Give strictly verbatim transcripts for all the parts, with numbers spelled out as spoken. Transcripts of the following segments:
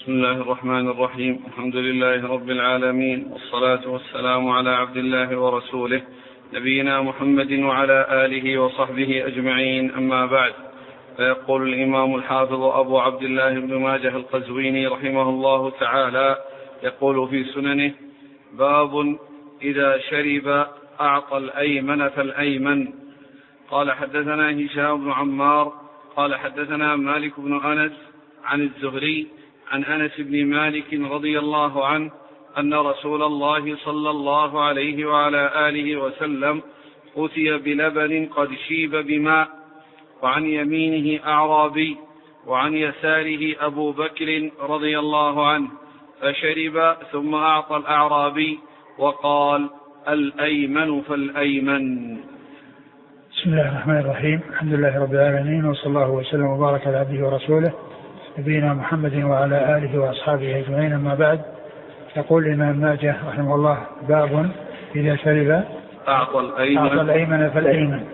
بسم الله الرحمن الرحيم. الحمد لله رب العالمين، والصلاة والسلام على عبد الله ورسوله نبينا محمد وعلى آله وصحبه أجمعين، أما بعد. فيقول الإمام الحافظ أبو عبد الله بن ماجه القزويني رحمه الله تعالى، يقول في سننه: باب إذا شرب أعطى الأيمن فالأيمن. قال حدثنا هشام بن عمار قال حدثنا مالك بن أنس عن الزهري عن أنس بن مالك رضي الله عنه أن رسول الله صلى الله عليه وعلى آله وسلم أتي بلبن قد شيب بماء، وعن يمينه أعرابي وعن يساره أبو بكر رضي الله عنه، فشرب ثم أعطى الأعرابي وقال: الأيمن فالأيمن. بسم الله الرحمن الرحيم. الحمد لله رب العالمين، وصلى الله وسلم وبارك على عبده ورسوله نبينا محمد وعلى آله وأصحابه أجمعين، أما بعد. يقول الإمام ماجه رحمه الله: باب إذا شرب أعطى الأيمن, أعطى الأيمن فالأيمن،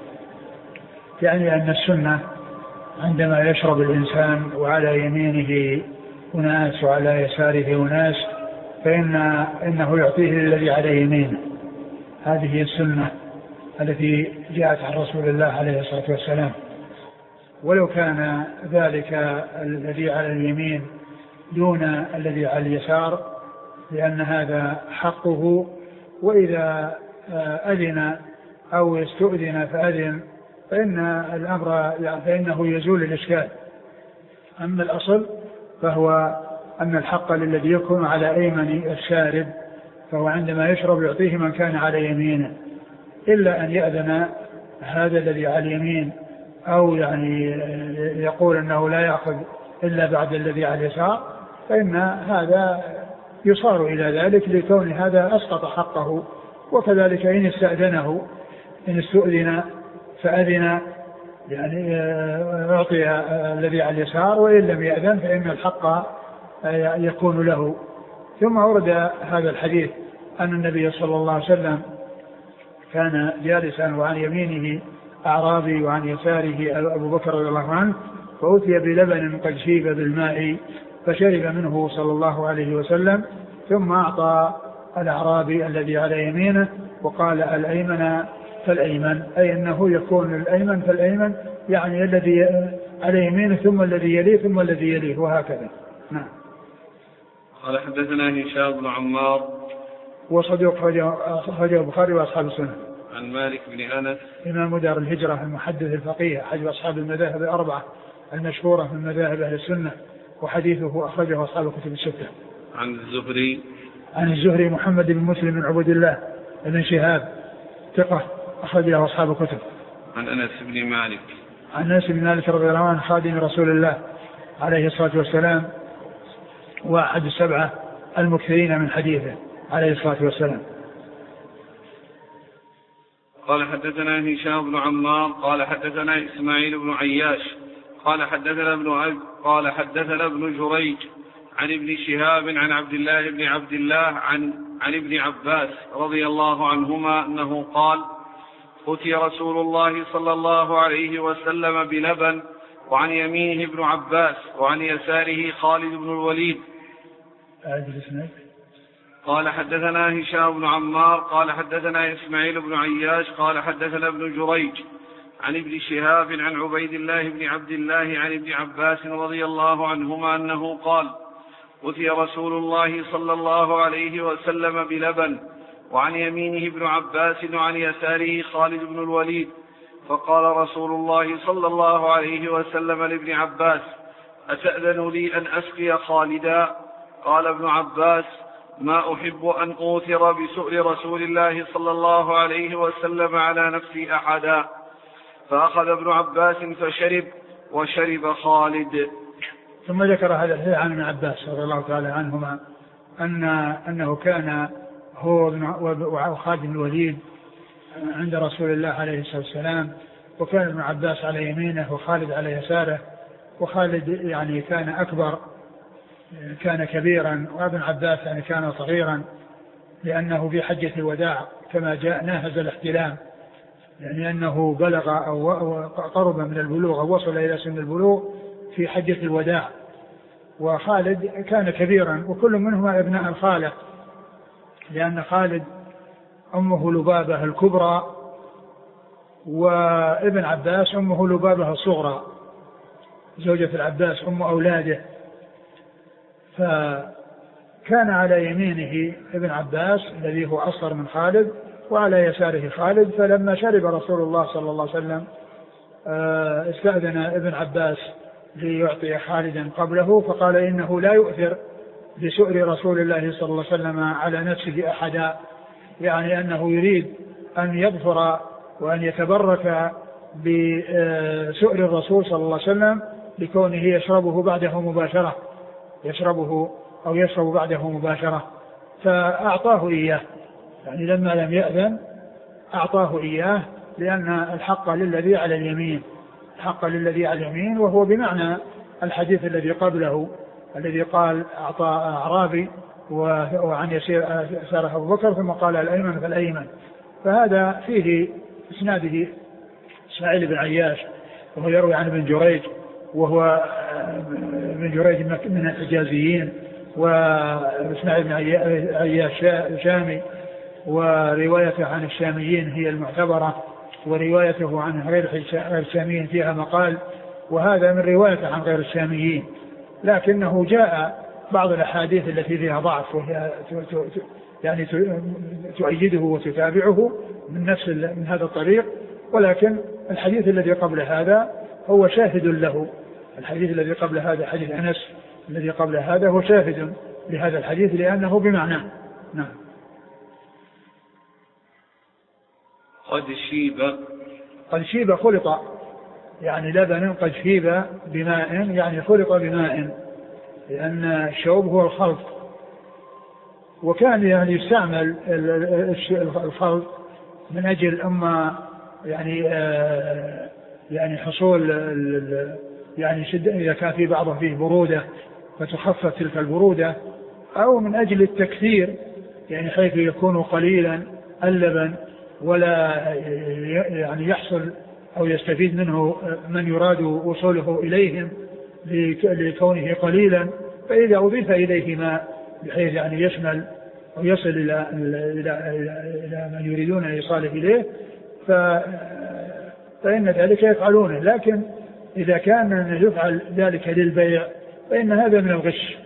يعني أن السنة عندما يشرب الإنسان وعلى يمينه أناس وعلى يساره أناس فإن إنه يعطيه الذي على يمينه. هذه هي السنة التي جاءت عن رسول الله عليه الصلاة والسلام، ولو كان ذلك الذي على اليمين دون الذي على اليسار، لأن هذا حقه، وإذا أذن أو يستؤذن فأذن فإن الأمر فإنه يزول الإشكال. أما الأصل فهو أن الحق للذي يكون على أيمن الشارب، فهو عندما يشرب يعطيه من كان على يمينه، إلا أن يأذن هذا الذي على اليمين أو يعني يقول أنه لا يأخذ إلا بعد الذي على اليسار، فإن هذا يصار إلى ذلك لكون هذا أسقط حقه. وكذلك إن استأذنه، إن استؤذن فأذن يعني أعطي الذي على اليسار، وإن لم يأذن فإن الحق يكون له. ثم ورد هذا الحديث أن النبي صلى الله عليه وسلم كان جالسا وعن يمينه أعرابي وعن يساره أبو بكر رضي الله عنه، فأتي بلبن قد شيب بالماء فشرب منه صلى الله عليه وسلم، ثم أعطى الأعرابي الذي على يمينه وقال: الأيمن فالأيمن، أي أنه يكون الأيمن فالأيمن، يعني الذي على يمينه ثم الذي يليه ثم الذي يليه، وهكذا. نعم. قال حدثنا هشام بن عمار وصديق خرجه البخاري وأصحاب السنة. عن مالك بن أنس إمام دار الهجرة المحدث الفقيه أحد أصحاب المذاهب الأربعة المشهورة من مذاهب أهل السنة، وحديثه أخرجه أصحاب الكتب الستة. عن الزهري عن الزهري محمد بن مسلم بن عبد الله بن شهاب ثقة أخرجه أصحاب الكتب. عن أنس بن مالك عن أنس بن مالك رضي الله عنه خادم رسول الله عليه الصلاة والسلام، وأحد السبعة المكثرين من حديثه عليه الصلاة والسلام. قال حدثنا هشام بن عمار قال حدثنا إسماعيل بن عياش قال حدثنا ابن أب قال حدثنا ابن جريج عن ابن شهاب عن عبد الله بن عبد الله عن عن ابن عباس رضي الله عنهما أنه قال: أتي رسول الله صلى الله عليه وسلم بلبن، وعن يمينه ابن عباس وعن يساره خالد بن الوليد. قال حدثنا هشام بن عمار قال حدثنا إسماعيل بن عياش قال حدثنا ابن جريج عن ابن شهاب عن عبيد الله بن عبد الله عن ابن عباس رضي الله عنهما أنه قال: أتي رسول الله صلى الله عليه وسلم بلبن، وعن يمينه ابن عباس وعن يساره خالد بن الوليد، فقال رسول الله صلى الله عليه وسلم لابن عباس: أتأذن لي أن أسقي خالدا؟ قال ابن عباس: ما أحب أن أوثر بسؤل رسول الله صلى الله عليه وسلم على نفسي أحدا. فأخذ ابن عباس فشرب، وشرب خالد. ثم ذكر هذا الحديث عن ابن عباس رضي الله تعالى عنهما أن أنه كان هو وخالد بن الوليد عند رسول الله عليه الصلاة والسلام، وكان ابن عباس على يمينه وخالد على يساره، وخالد يعني كان أكبر، كان كبيرا، وابن عباس يعني كان صغيرا، لأنه في حجة الوداع كما جاء ناهز الاحتلام، يعني أنه بلغ أو قرب من البلوغ أو وصل إلى سن البلوغ في حجة الوداع، وخالد كان كبيرا، وكل منهما ابناء الخالة، لأن خالد أمه لبابة الكبرى وابن عباس أمه لبابة الصغرى زوجة العباس أم أولاده. فكان على يمينه ابن عباس الذي هو أصغر من خالد وعلى يساره خالد. فلما شرب رسول الله صلى الله عليه وسلم استأذن ابن عباس ليعطي خالدا قبله، فقال إنه لا يؤثر بسؤر رسول الله صلى الله عليه وسلم على نفسه أحدا، يعني أنه يريد أن يظفر وأن يتبرك بسؤر الرسول صلى الله عليه وسلم لكونه يشربه بعده مباشرة يشربه أو يشرب بعده مباشرة. فأعطاه إياه، يعني لما لم يأذن أعطاه إياه، لأن الحق للذي على اليمين الحق للذي على اليمين، وهو بمعنى الحديث الذي قبله الذي قال أعطى أعرابي وعن يسير ساره أبو بكر ثم قال الأيمن فالأيمن. فهذا فيه إسناده إسماعيل بن عياش وهو يروي عن ابن جريج، وهو ابن جريج من الحجازيين، وإسماعيل بن عياش شامي، وروايته عن الشاميين هي المعتبرة، وروايته عن غير الشاميين فيها مقال، وهذا من روايته عن غير الشاميين. لكنه جاء بعض الأحاديث التي فيها ضعف وهي يعني تؤيده وتتابعه من نفس من هذا الطريق، ولكن الحديث الذي قبل هذا هو شاهد له. الحديث الذي قبل هذا حديث أنس الذي قبل هذا هو شاهد لهذا الحديث لأنه بمعناه. نعم. قد شيب قد شيب خلط، يعني لبن قد شيب بماء، يعني خلط بماء، لأن الشوب هو الخلط. وكان يعني يستعمل الخلط من أجل أما يعني آه يعني حصول يعني شد إذا كان في بعضه فيه برودة فتخفف تلك البرودة، أو من أجل التكثير يعني حيث يكون قليلا اللبن ولا يعني يحصل أو يستفيد منه من يراد وصوله إليهم لكونه قليلا، فإذا أضيف إليه ماء بحيث يعني يشمل أو يصل إلى إلى إلى من يريدون الإيصال إليه فإن ذلك يفعلونه. لكن إذا كان يفعل ذلك للبيع فإن هذا من الغش.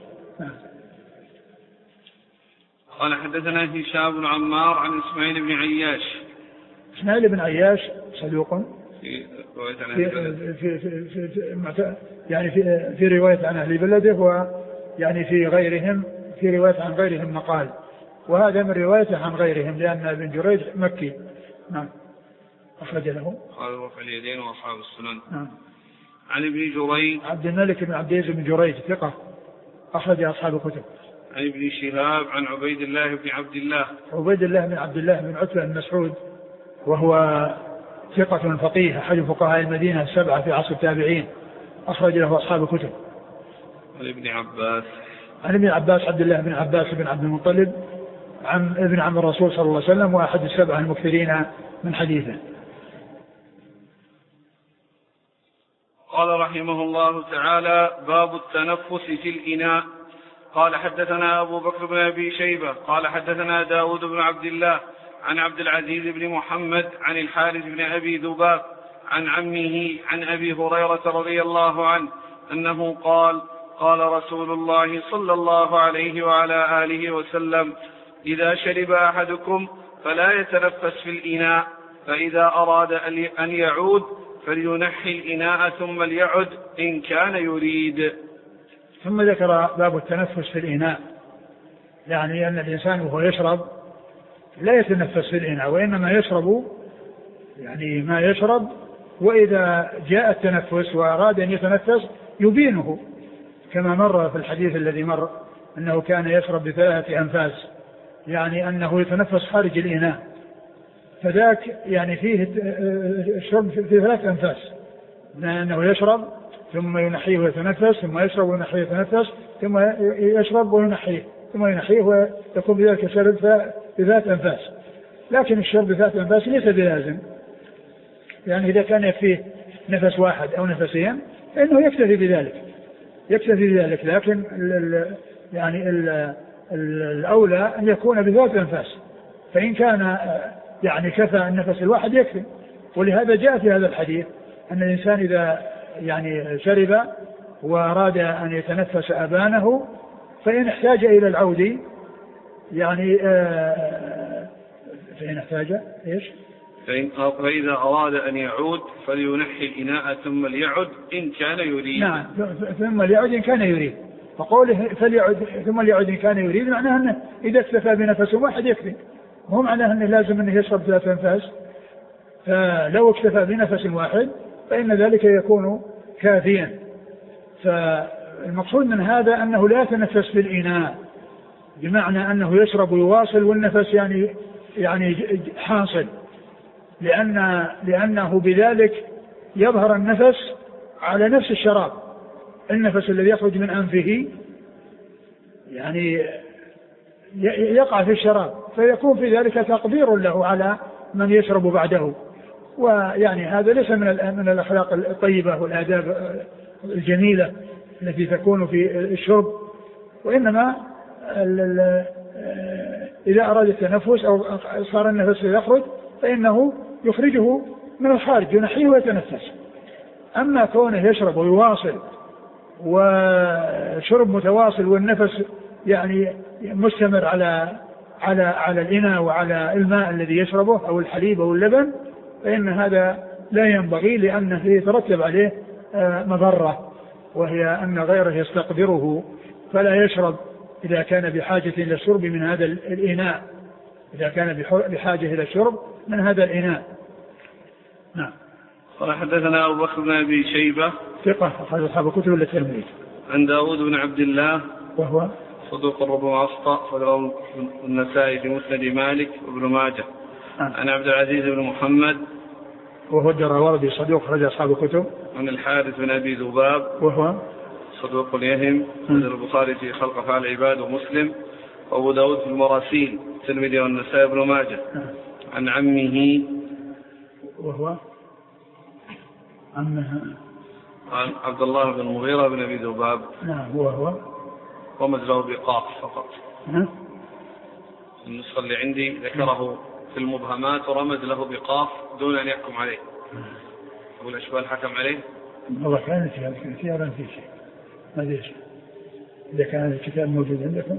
قال حدثنا هشام بن عمار عن إسماعيل بن عياش. إسماعيل بن عياش صدوق في رواية عن في في في في يعني في في رواية عن أهل بلده، ويعني في غيرهم في رواية عن غيرهم مقال، وهذا من روايته عن غيرهم لأن ابن جريج مكي. نعم. أخرج له قال رفع اليدين وأصحاب السنن. نعم. عن ابن جريج عبد الملك بن عبد العزيز بن جريج ثقة أخرج أصحاب الكتب. عن ابن شهاب عن عبيد الله بن عبد الله عبيد الله بن عبد الله بن عتبة بن مسعود، وهو ثقة فقيه أحد فقهاء المدينة السبعة في عصر التابعين، أخرج له أصحاب الكتب. عن ابن عباس عن ابن عباس عبد الله بن عباس بن عبد المطلب عن ابن عم الرسول صلى الله عليه وسلم، وأحد السبعة المكثرين من حديثه. قال رحمه الله تعالى: باب التنفس في الإناء. قال حدثنا أبو بكر بن أبي شيبة قال حدثنا داود بن عبد الله عن عبد العزيز بن محمد عن الحارث بن أبي ذباب عن عمه عن أبي هريرة رضي الله عنه أنه قال: قال رسول الله صلى الله عليه وعلى آله وسلم: إذا شرب أحدكم فلا يتنفس في الإناء، فإذا أراد أن يعود فلينحي الإناء ثم ليعد إن كان يريد. ثم ذكر باب التنفس في الإناء، يعني أن الإنسان وهو يشرب لا يتنفس في الإناء، وإنما يشرب يعني ما يشرب، وإذا جاء التنفس وأراد أن يتنفس يبينه، كما مر في الحديث الذي مر أنه كان يشرب بثلاثة أنفاس، يعني أنه يتنفس خارج الإناء، فذاك يعني فيه الشرب في ثلاث أنفاس، أنه يشرب ثم ينحيه ويتنفس، ثم يشرب وينحيه ويتنفس، ثم يشرب وينحيه، ثم ينحيه، ويكون بذلك الشرب بثلاث أنفاس. لكن الشرب بثلاث أنفاس ليس بلازم، يعني إذا كان يكفيه نفس واحد أو نفسين فإنه يكتفي بذلك، يكتفي بذلك، لكن ال ال يعني ال ال الأولى أن يكون بثلاث أنفاس، فإن كان يعني كفى النفس الواحد يكفي. ولهذا جاء في هذا الحديث أن الإنسان إذا يعني شرب وأراد أن يتنفس أبانه فإن احتاج إلى العود يعني آه فإن احتاج إيش؟ فإذا أراد أن يعود فلينحي الإناء ثم ليعد إن كان يريد. نعم، ثم ليعد إن كان يريد. فقوله فليعد ثم ليعد إن كان يريد معناه أنه إذا اكتفى بنفس واحد يكفي، مو معناه أنه لازم أنه يشرب ثلاث أنفاس. فلو اكتفى بنفس واحد فإن ذلك يكون كافيا. فالمقصود من هذا أنه لا يتنفس في الإناء، بمعنى أنه يشرب ويواصل والنفس يعني يعني حاصل، لأن لأنه بذلك يظهر النفس على نفس الشراب. النفس الذي يخرج من أنفه يعني يقع في الشراب، فيكون في ذلك تقدير له على من يشرب بعده. ويعني هذا ليس من من الأخلاق الطيبة والآداب الجميلة التي تكون في الشرب، وإنما إذا أراد التنفس أو صار النفس يخرج فإنه يخرجه من الخارج ينحيه ويتنفس. أما كونه يشرب ويواصل وشرب متواصل والنفس يعني مستمر على على على الإناء وعلى الماء الذي يشربه أو الحليب أو اللبن، فإن هذا لا ينبغي، لأنه يترتب عليه مضرة، وهي أن غيره يستقدره فلا يشرب إذا كان بحاجة إلى الشرب من هذا الإناء، إذا كان بحاجة إلى الشرب من هذا الإناء. نعم. قال حدثنا أبو بكر بن أبي شيبة ثقة أخرج أصحاب الكتب إلا الترمذي. عن داود بن عبد الله وهو صدوق ربما أخطأ، فله النسائي في مسند مالك وابن ماجه. آه. عن عبد العزيز بن محمد وهو الدراوردي صدوق أخرج أصحاب الكتب. عن الحارث بن أبي ذباب وهو صدوق يهم، عند البخاري في خلق أفعال العباد ومسلم، وأبو داود في المراسيل الترمذي والنسائي وابن ماجه. آه. عن عمه وهو عمه عن عبد الله بن المغيرة بن أبي ذباب. نعم. وهو رمز له بقاف فقط. نعم. النسخة اللي عندي ذكره في المبهمات ورمز له بقاف دون أن يحكم عليه. أبو الأشبال حكم عليه. والله كانت في هذا كثيرا في شيء ما ليش إذا كان الكتاب موجود عندكم،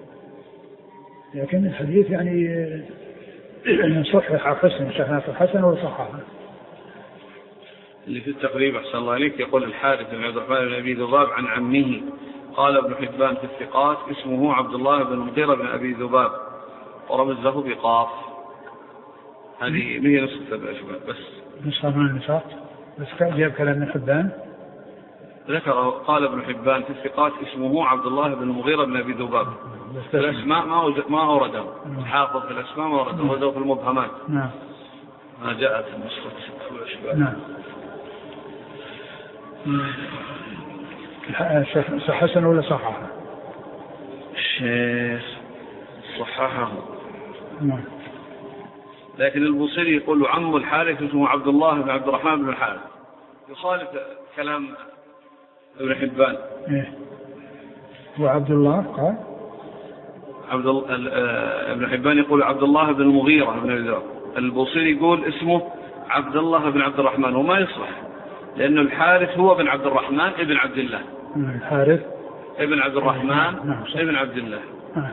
لكن الحديث يعني صحح حسن شهادة الحسن وصححه. اللي في التقريب أحسن الله عليك يقول الحارث بن عبد الرحمن بن أبي ذباب عن عمه، قال ابن حبان في الثقات اسمه عبد الله بن المغيرة بن أبي ذباب ورمز له بقاف. هذه هي نسخة الأشبال بس نسخة من النسخ بس جاب كلام ابن حبان ذكره. قال ابن حبان في الثقات اسمه عبد الله بن المغيرة بن أبي ذباب. الأسماء ما ما أورده حافظ في الأسماء ما أورده، أورده في المبهمات. نعم. ما جاءت النسخة في الأشبال. نعم. حسن ولا صححه؟ الشيخ صححه. نعم. لكن البوصيري يقول عم الحارث اسمه عبد الله بن عبد الرحمن بن الحارث، يخالف كلام ابن حبان. إيه؟ وعبد الله قال عبد ابن حبان يقول عبد الله بن المغيرة بن أبي ذباب، البوصيري يقول اسمه عبد الله بن عبد الرحمن، وما يصلح لأنه الحارث هو بن عبد الرحمن ابن عبد الله. الحارث ابن عبد الرحمن نعم. ابن عبد الله. نعم.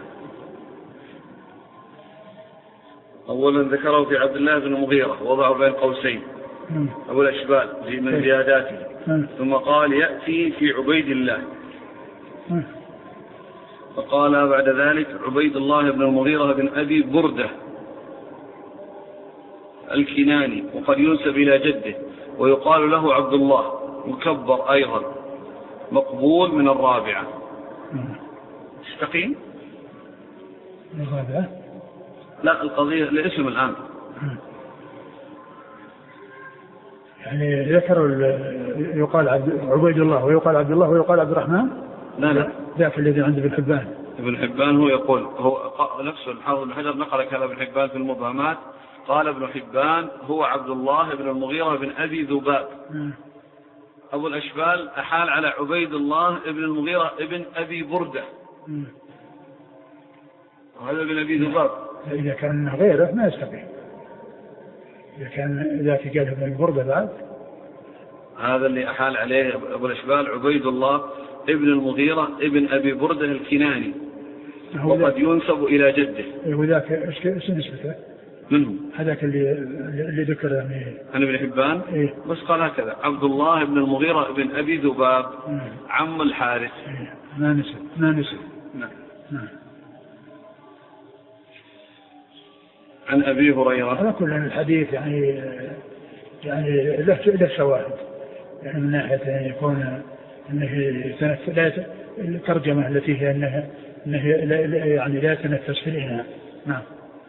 أولا ذكره في عبد الله بن المغيرة وضعه بين قوسين أبو الأشبال من زياداته، ثم قال يأتي في عبيد الله، فقال بعد ذلك عبيد الله بن المغيرة بن أبي بردة الكناني، وقد ينسب إلى جده، ويقال له عبد الله مكبر أيضا مقبول من الرابعة. استقيم الرابعة لا القضية الاسم الآن يعني ذكر يقال عبيد الله ويقال عبد الله ويقال عبد الرحمن. لا لا ذاك الذي عند ابن حبان. ابن حبان هو يقول هو نفسه الحافظ بن حجر نقل كلام ابن حبان في المبهمات، قال ابن حبان هو عبد الله بن المغيرة بن أبي ذباب. أبو الأشبال أحال على عبيد الله ابن المغيرة ابن أبي بردة، وهذا ابن أبي ذباب. إذا كان غيره ما يستطيع، إذا كان ذاك قال ابن البردة بعد. هذا اللي أحال عليه أبو الأشبال عبيد الله ابن المغيرة ابن أبي بردة الكناني، وقد ينسب إلى جده. وذاك إيش نسبته؟ منه هذاك اللي اللي ذكر عن ابن حبان. إيه؟ بس قال هكذا: عبد الله بن المغيرة بن أبي ذباب عم الحارث. إيه؟ ما نسب ما نسب نعم. نعم. عن أبي هريرة. على كل الحديث يعني يعني له له شواهد، يعني من ناحية أن يكون أنه لا الترجمة التي هي أنها أنه يعني لا يتنفس في الإناء. نعم.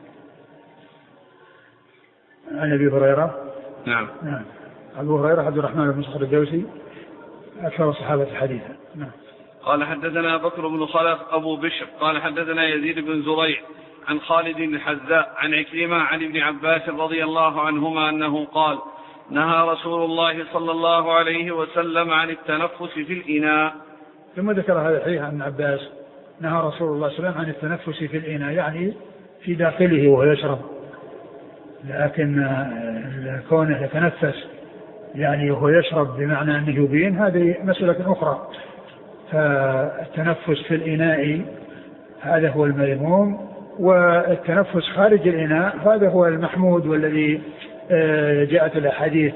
عن أبي هريرة. نعم. نعم. أبو هريرة عبد الرحمن بن صخر الدوسي أكثر الصحابة حديثا. نعم. قال حدثنا بكر بن خلف أبو بشر قال حدثنا يزيد بن زريع عن خالد بن الحذاء عن عكرمة عن ابن عباس رضي الله عنهما أنه قال: نهى رسول الله صلى الله عليه وسلم عن التنفس في الإناء. ثم ذكر هذا الحديث عن عباس: نهى رسول الله صلى الله عليه وسلم عن التنفس في الإناء، يعني في داخله وهو يشرب، لكن كونه يتنفس يعني وهو يشرب بمعنى أنه يبين، هذه مسألة أخرى. فالتنفس في الإناء هذا هو المذموم، والتنفس خارج الإناء هذا هو المحمود، والذي جاءت الأحاديث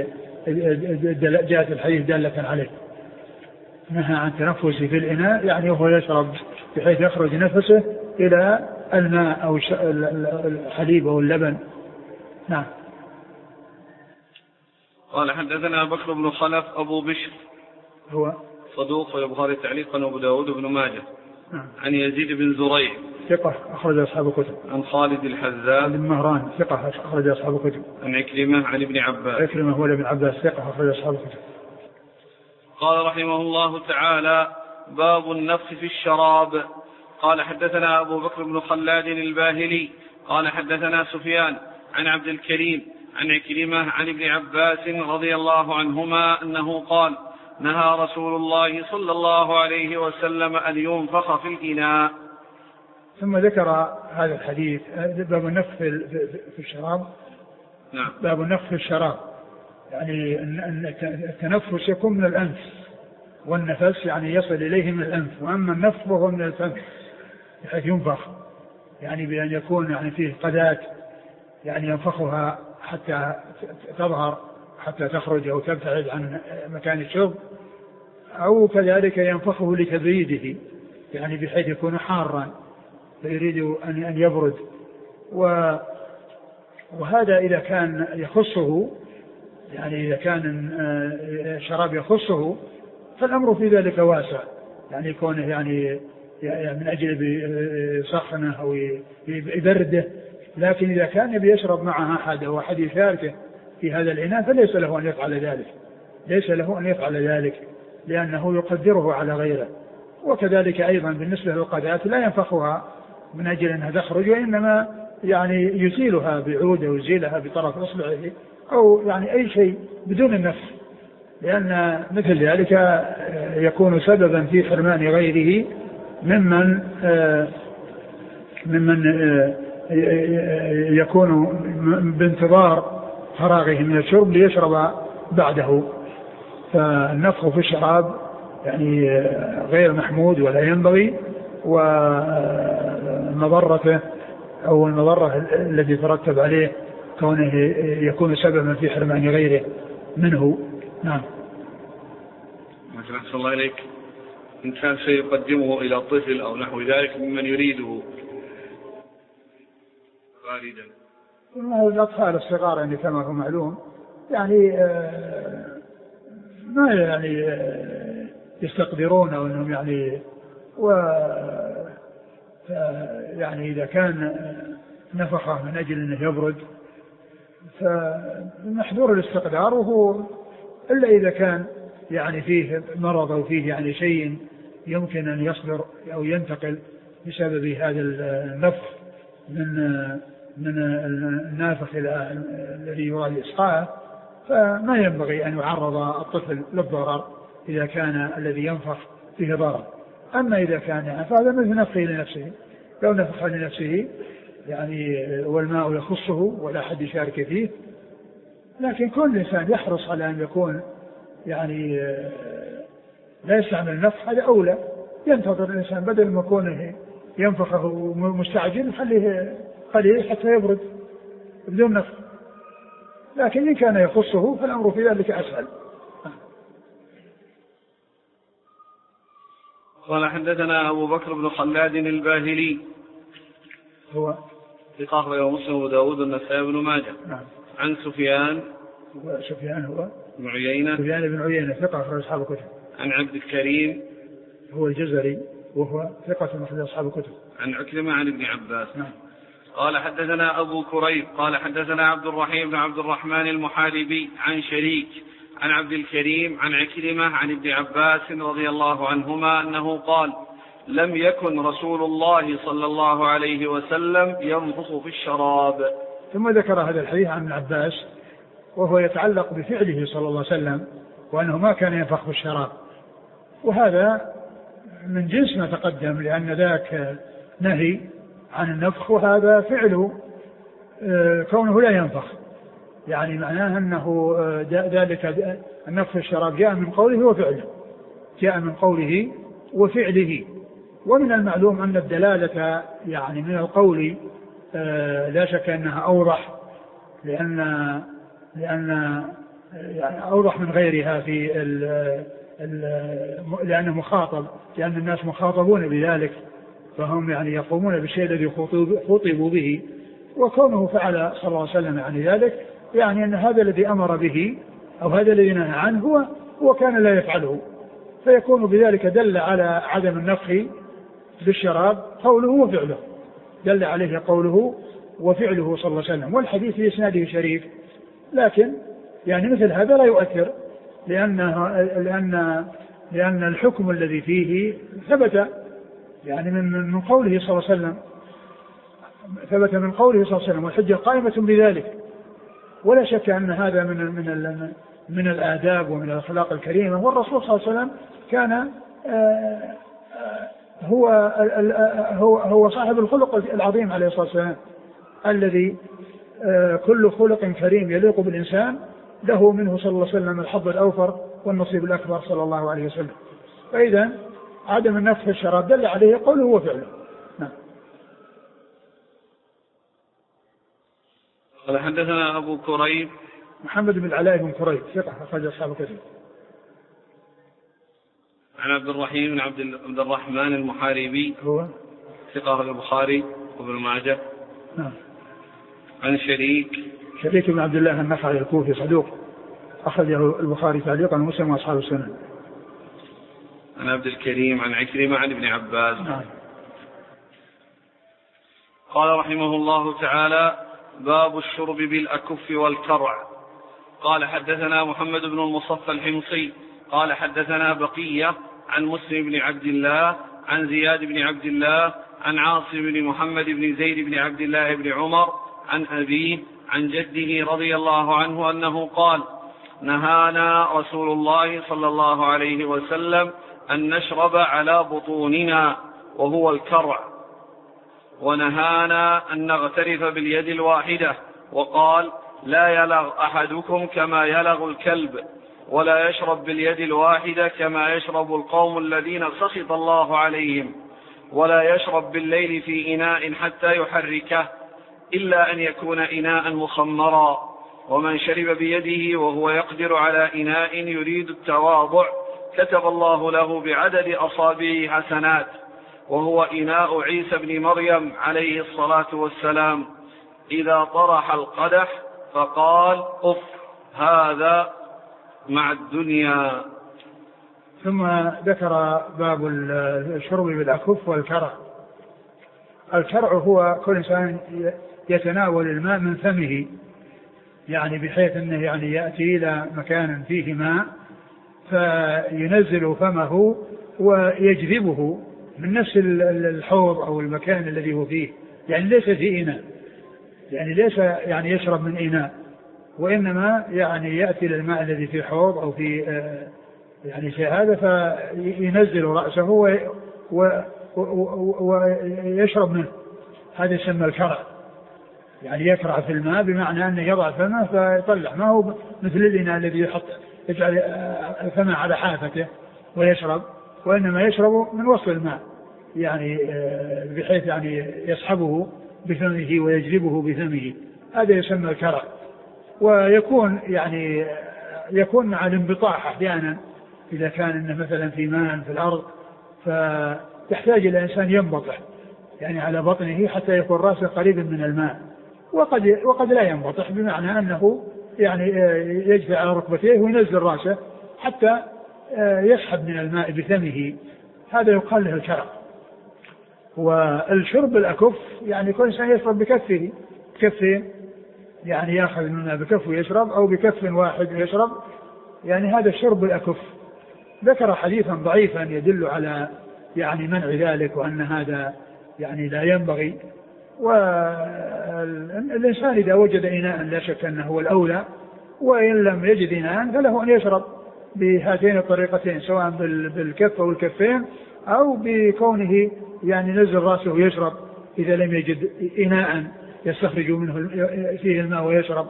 جاءت الحديث دالة عليه. نهى عن التنفس في الإناء يعني وهو يشرب بحيث يخرج نفسه إلى الماء أو الحليب أو اللبن. نعم. قال حدثنا بكر بن خلف أبو بشر هو صدوق والبخاري تعليقا وأبو داود بن ماجه. نعم. عن يزيد بن زريع ثقة أخرج أصحاب الكتب. عن خالد الحذاء بن مهران ثقة أخرج أصحاب الكتب. عن عكرمة عن ابن عباس. عكرمة هو ابن عباس ثقة أخرج أصحاب الكتب. قال رحمه الله تعالى: باب النفخ في الشراب. قال حدثنا أبو بكر بن خلاد الباهلي قال حدثنا سفيان عن عبد الكريم عن عكرمة عن ابن عباس رضي الله عنهما أنه قال: نهى رسول الله صلى الله عليه وسلم أن ينفخ في الإناء. ثم ذكر هذا الحديث باب النفخ في الشراب. نعم. باب النفخ في الشراب يعني أن التنفس يكون من الأنف، والنفس يعني يصل إليه من الأنف، وأما النفخ وهو من الفم بحيث ينفخ، يعني بأن يكون يعني فيه قذات يعني ينفخها حتى تظهر حتى تخرج أو تبتعد عن مكان الشرب، أو كذلك ينفخه لتبريده يعني بحيث يكون حارا فيريد أن يبرد. وهذا إذا كان يخصه يعني إذا كان الشراب يخصه فالأمر في ذلك واسع، يعني يكونه يعني من أجل سخنه أو يبرده. لكن إذا كان بيشرب معها أحد أو أحد يشاركه في هذا الإناء فليس له أن يفعل ذلك، ليس له أن يفعل ذلك لأنه يقدره على غيره. وكذلك أيضا بالنسبة للقذات لا ينفخها من أجل أنها تخرج، وإنما يعني يزيلها بعود أو يزيلها بطرف إصبعه أو يعني أي شيء بدون النفخ، لأن مثل ذلك يكون سببا في حرمان غيره ممن ممن يكون بانتظار فراغه من الشرب ليشرب بعده. فالنفخ في الشراب يعني غير محمود ولا ينبغي، ومضرته أو المضرة التي ترتب عليه كونه يكون سببا في حرمان غيره منه. نعم. مثلا أحسن الله إليك، إن كان سيقدمه إلى طفل أو نحو ذلك ممن يريده خارجا. الأطفال الصغار يعني كما هو معلوم يعني ما يعني يستقدرون أو أنهم يعني و يعني إذا كان نفخه من أجل أنه يبرد فمحظور الاستقدار، وهو إلا إذا كان يعني فيه مرض أو فيه يعني شيء يمكن أن يصدر أو ينتقل بسبب هذا النفخ من من النافخ إلى الذي يراد إسقاءه، فما ينبغي أن يعرض الطفل للضرر إذا كان الذي ينفخ فيه ضرر. أما إذا كان فهذا مثل نفخه لنفسه، لو نفخ لنفسه يعني والماء يخصه ولا أحد يشارك فيه. لكن كل إنسان يحرص على أن يكون يعني لا يستعمل النفخ، هذا أولى. ينتظر الإنسان بدل ما يكون ينفخه مستعجل خليه قليل حتى يبرد بدون نفخ. لكن إن كان يخصه فالأمر في ذلك أسهل. قال حدثنا أبو بكر بن خلاد الباهلي هو ثقة أخرجه مسلم وداود والنسائي بن ماجه. نعم. عن سفيان هو سفيان هو بن عيينة سفيان بن عيينة ثقة أخرج أصحاب الكتب. عن عبد الكريم هو الجزري وهو ثقة أخرج أصحاب الكتب. عن عكرمة عن ابن عباس. نعم. قال حدثنا أبو كريب قال حدثنا عبد الرحيم بن عبد الرحمن المحاربي عن شريك عن عبد الكريم عن عكرمة عن ابن عباس رضي الله عنهما أنه قال لم يكن رسول الله صلى الله عليه وسلم ينفخ في الشراب. ثم ذكر هذا الحديث عن ابن عباس وهو يتعلق بفعله صلى الله عليه وسلم وأنه ما كان ينفخ في الشراب، وهذا من جنس ما تقدم لأن ذاك نهي عن النفخ وهذا فعله كونه لا ينفخ، يعني معناه أنه ذلك النفخ في الشراب جاء من قوله وفعله، جاء من قوله وفعله. ومن المعلوم أن الدلالة يعني من القول لا شك أنها أوضح، لأن لأن يعني أوضح من غيرها في ال ال لأنه مخاطب، لأن الناس مخاطبون بذلك فهم يعني يقومون بالشيء الذي خطبوا به، وكونه فعل صلى الله عليه وسلم يعني ذلك يعني أن هذا الذي أمر به أو هذا الذي نهى عنه هو هو كان لا يفعله، فيكون بذلك دل على عدم النفخ بالشراب قوله وفعله، دل عليه قوله وفعله صلى الله عليه وسلم. والحديث في إسناده شريف، لكن يعني مثل هذا لا يؤثر لأن لأن لأن الحكم الذي فيه ثبت يعني من من قوله صلى الله عليه وسلم، ثبت من قوله صلى الله عليه وسلم والحجة قائمة بذلك. ولا شك أن هذا من من من الآداب ومن الأخلاق الكريمة، والرسول صلى الله عليه وسلم كان هو هو هو صاحب الخلق العظيم عليه الصلاة والسلام الذي كل خلق كريم يليق بالإنسان له منه صلى الله عليه وسلم الحظ الأوفر والنصيب الأكبر صلى الله عليه وسلم. فإذا عدم النفخ في الشراب دل عليه قوله وفعله. نعم. قال حدثنا أبو كريب محمد بن العلاء بن كريب ثقة أخرج أصحاب الكتب. عن عبد الرحيم بن عبد الرحمن المحاربي هو ثقة البخاري وابن ماجه. نعم. عن شريك شريك بن عبد الله النخعي الكوفي صدوق أخرجه البخاري تعليقا ومسلم وأصحاب السنن. عن عبد الكريم عن عكرمة عن ابن عباس. نعم. قال رحمه الله تعالى باب الشرب بالأكف والكرع. قال حدثنا محمد بن المصفى الحمصي قال حدثنا بقية عن مسلم بن عبد الله عن زياد بن عبد الله عن عاصم بن محمد بن زيد بن عبد الله بن عمر عن أبيه عن جده رضي الله عنه أنه قال نهانا رسول الله صلى الله عليه وسلم أن نشرب على بطوننا وهو الكرع، ونهانا أن نغترف باليد الواحدة، وقال لا يلغ أحدكم كما يلغ الكلب، ولا يشرب باليد الواحدة كما يشرب القوم الذين سخط الله عليهم، ولا يشرب بالليل في إناء حتى يحركه إلا أن يكون إناء مخمرا، ومن شرب بيده وهو يقدر على إناء يريد التواضع كتب الله له بعدد أصابعه حسنات، وهو إناء عيسى بن مريم عليه الصلاة والسلام إذا طرح القدح فقال أف هذا مع الدنيا. ثم ذكر باب الشرب بالأكف والكرع. الكرع هو كل إنسان يتناول الماء من فمه، يعني بحيث أنه يعني يأتي إلى مكان فيه ماء فينزل فمه ويجذبه من نفس الحوض أو المكان الذي هو فيه، يعني ليس في إناء، يعني ليس يعني يشرب من إناء، وإنما يعني يأتي للماء الذي في حوض أو في يعني شيء هذا فينزل رأسه ويشرب منه. هذا يسمى الكرع، يعني يكرع في الماء بمعنى أنه يضع فمه فيطلع، ما هو مثل الإناء الذي يحط يجعل فمه على حافته ويشرب، وإنما يشرب من وصل الماء يعني بحيث يعني يسحبه بفمه ويجذبه بفمه. هذا يسمى الكرع. ويكون يعني يكون مع الانبطاح أحيانا إذا كان إنه مثلا في ماء في الأرض فتحتاج إلى إنسان ينبطح يعني على بطنه حتى يكون رأسه قريبا من الماء، وقد وقد لا ينبطح بمعنى أنه يعني يجفع على ركبتيه وينزل رأسه حتى يسحب من الماء بفمه. هذا يقال له الكرع. والشرب الأكف يعني كل إنسان يشرب بكفه كفين، يعني يأخذ منها بكف ويشرب أو بكف واحد ويشرب، يعني هذا الشرب الأكف. ذكر حديثا ضعيفا يدل على يعني منع ذلك وأن هذا يعني لا ينبغي. والإنسان إذا وجد إناء لا شك أنه هو الأولى، وإن لم يجد إناء فله أن يشرب بهاتين الطريقتين سواء بالكف أو الكفين أو بكونه يعني نزل رأسه ويشرب إذا لم يجد إناء يستخرج منه فيه الماء ويشرب.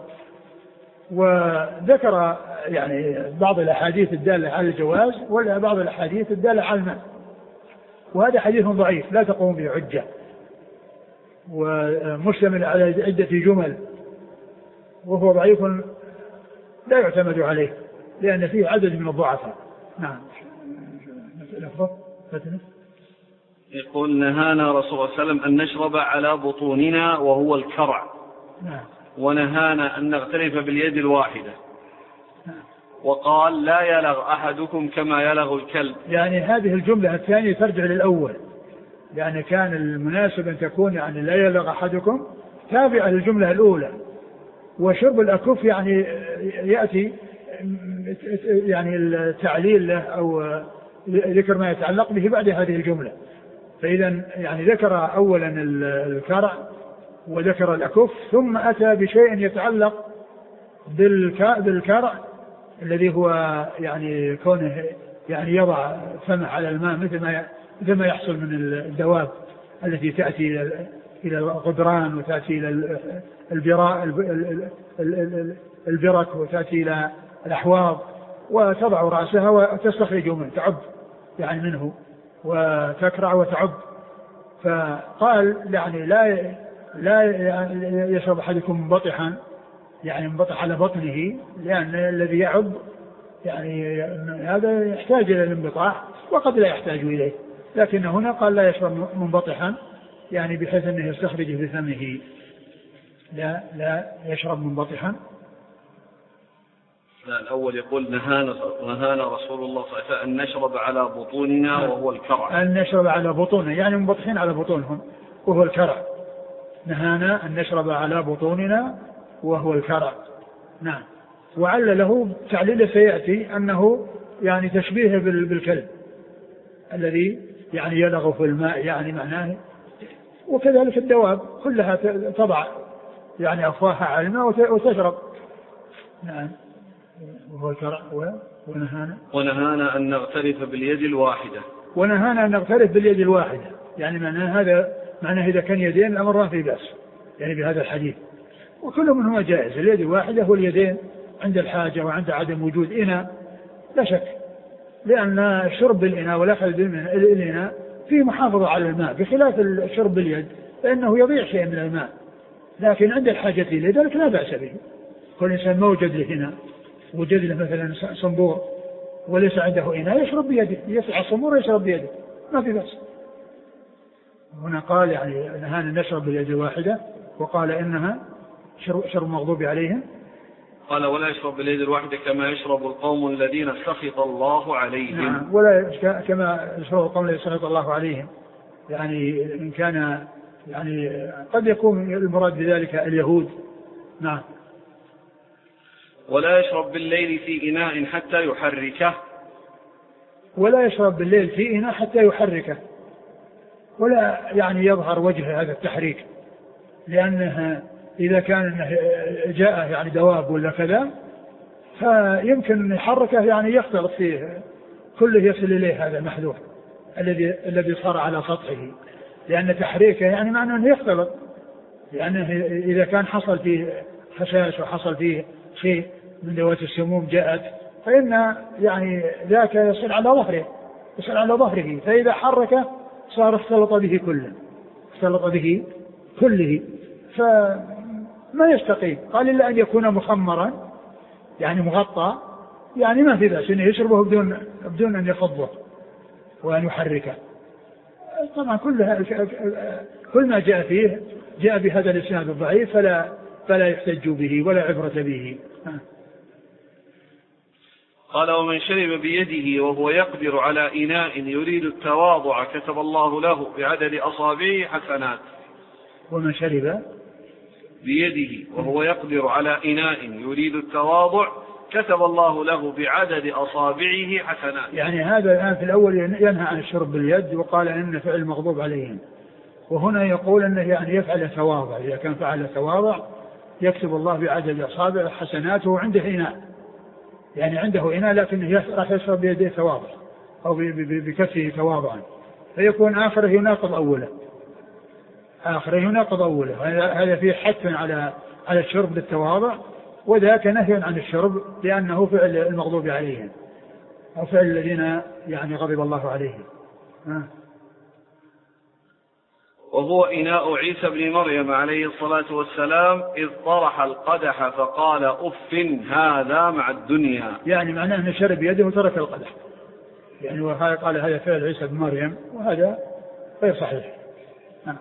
وذكر يعني بعض الأحاديث الدالة على الجواز ولا بعض الأحاديث الدالة على الماء، وهذا حديث ضعيف لا تقوم به حجة ومشتمل على عدة جمل، وهو ضعيف لا يعتمد عليه لأن فيه عدد من الضعفاء. نعم. يقول نهانا رسول الله صلى الله عليه وسلم أن نشرب على بطوننا وهو الكرع. نعم. ونهانا أن نغترف باليد الواحدة. نعم. وقال لا يلغ أحدكم كما يلغ الكلب. يعني هذه الجملة الثانية ترجع للأول، يعني كان المناسب أن تكون يعني لا يلغ أحدكم تابعة للجملة الأولى. وشرب الأكف يعني يأتي يعني التعليل له أو ذكر ما يتعلق به بعد هذه الجملة. فإذا يعني ذكر أولا الكرع وذكر الأكف ثم أتى بشيء يتعلق بالكرع الذي هو يعني كونه يعني يضع فمه على الماء مثل ما مثل ما يحصل من الدواب التي تأتي إلى الغدران وتأتي إلى البراء البرك وتأتي إلى الأحواض وتضع رأسها وتستخرج منه تعب يعني منه وتكرع وتعب. فقال يعني لا لا يشرب أحدكم منبطحا يعني منبطح على بطنه، لأن الذي يعب يعني هذا يحتاج إلى الانبطاح وقد لا يحتاج إليه، لكن هنا قال لا يشرب منبطحا يعني بحيث أنه يستخرج بفمه، لا لا يشرب منبطحا. لا الأول يقول نهانا نهانا رسول الله صلى الله عليه وسلم أن نشرب على بطوننا وهو الكرع. أن نشرب على بطوننا يعني منبطحين على بطونهم وهو الكرع. نهانا أن نشرب على بطوننا وهو الكرع. نعم. وعل له تعليل سيأتي أنه يعني تشبيه بالكلب الذي يعني يلغ في الماء يعني معناه. وكذلك الدواب كلها تضع يعني أفواهها على الماء وتشرب. نعم. وهو الكرع. ونهانا ونهانا أن نغترف باليد الواحدة. ونهانا أن نغترف باليد الواحدة يعني معناه هذا معناه إذا كان يدين الأمر ما في بأس يعني بهذا الحديث، وكل منهما جائز. اليد الواحدة واليدين عند الحاجة وعند عدم وجود إناء لا شك، لأن شرب الإناء والأخذ بالإناء فيه محافظة على الماء بخلاف الشرب باليد فإنه يضيع شيء من الماء، لكن عند الحاجة لذلك لا بأس به. كل إنسان موجد له هنا وجد له مثلا صنبور وليس عنده إناء يشرب بيده، يسعى الصنبور يشرب بيده ما في بأس. هنا قال يعني نهانا نشرب باليد الواحدة، وقال إنها شرب مغضوب عليهم. قال ولا يشرب باليد الواحدة كما يشرب القوم الذين سخط الله عليهم. نعم. ولا كما يشرب القوم الذين سخط الله عليهم يعني إن كان يعني قد يكون المراد بذلك اليهود. نعم. ولا يشرب بالليل في إناء حتى يحركه. ولا يشرب بالليل في إناء حتى يحركه، ولا يعني يظهر وجه هذا التحريك، لأنه إذا كان جاء يعني دواب ولا كذا فيمكن يحركه يعني يختلط فيه كله يصل إليه هذا المحذور الذي الذي صار على سطحه، لأن تحريكه يعني معناه أنه يختلط، لأنه إذا كان حصل فيه خشاش وحصل فيه شيء من ذوات السموم جاءت فإن يعني ذاك يصل على ظهره يصل على ظهره فإذا حركه صار اختلط به كله اختلط به كله فما يستقيم. قال إلا أن يكون مخمرا يعني مغطى يعني ما في بأس إنه يشربه بدون بدون أن يفضه وأن يحركه. طبعا كل كل ما جاء فيه جاء بهذا الإسناد الضعيف فلا فلا يحتج به ولا عبرة به. قال ومن شرب بيده وهو يقدر على إناء يريد التواضع كتب الله له بعدد أصابعه حسنات. ومن شرب بيده وهو يقدر على إناء يريد التواضع كتب الله له بعدد أصابعه حسنات. يعني هذا الآن في الأول ينهى عن الشرب باليد وقال إن فعل المغضوب عليهم، وهنا يقول أنه يعني يفعل تواضع، إذا كان فعل تواضع يكتب الله بعدد أصابعه حسناته عنده إناء، يعني عنده إناء لكنه راح يشرب بيده تواضع أو بكفه تواضعا فيكون آخره يناقض أوله آخره يناقض أوله. هذا فيه حث على على الشرب بالتواضع وذاك نهي عن الشرب لأنه فعل المغضوب عليهم أو فعل الذين يعني غضب الله عليهم. ها. وهو إناء عيسى بن مريم عليه الصلاة والسلام إذ طرح القدح فقال أف هذا مع الدنيا، يعني معناه أنه شرب يده وترك القدح، يعني وقال هذا فعل عيسى بن مريم وهذا غير صحيح. ها.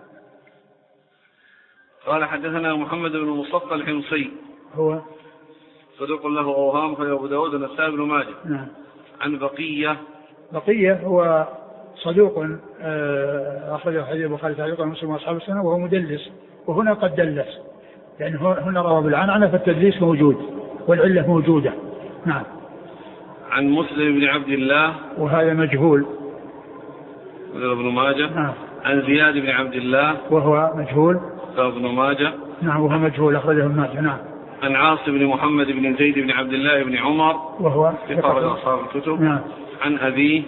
قال حدثنا محمد بن مصطفى الحمصي هو صدوق له أوهام في أبو داود والنسائي بن ماجه. نعم. عن بقية بقية هو صدوق أخرجه حديث البخاري تعليقا ومسلم وأصحاب السنة وهو مدلس، وهنا قد دلس يعني هنا روى بالعنعنة فالتدليس موجود والعلة موجودة. نعم. عن مسلم بن عبد الله وهذا مجهول ابن ماجه. نعم. عن زياد بن عبد الله وهو مجهول ابن ماجه. نعم وهو مجهول أخرجه ابن ماجه. نعم. عن عاصم بن محمد بن زيد بن عبد الله بن عمر وهو ثقة أصحاب الكتب. نعم. عن أبيه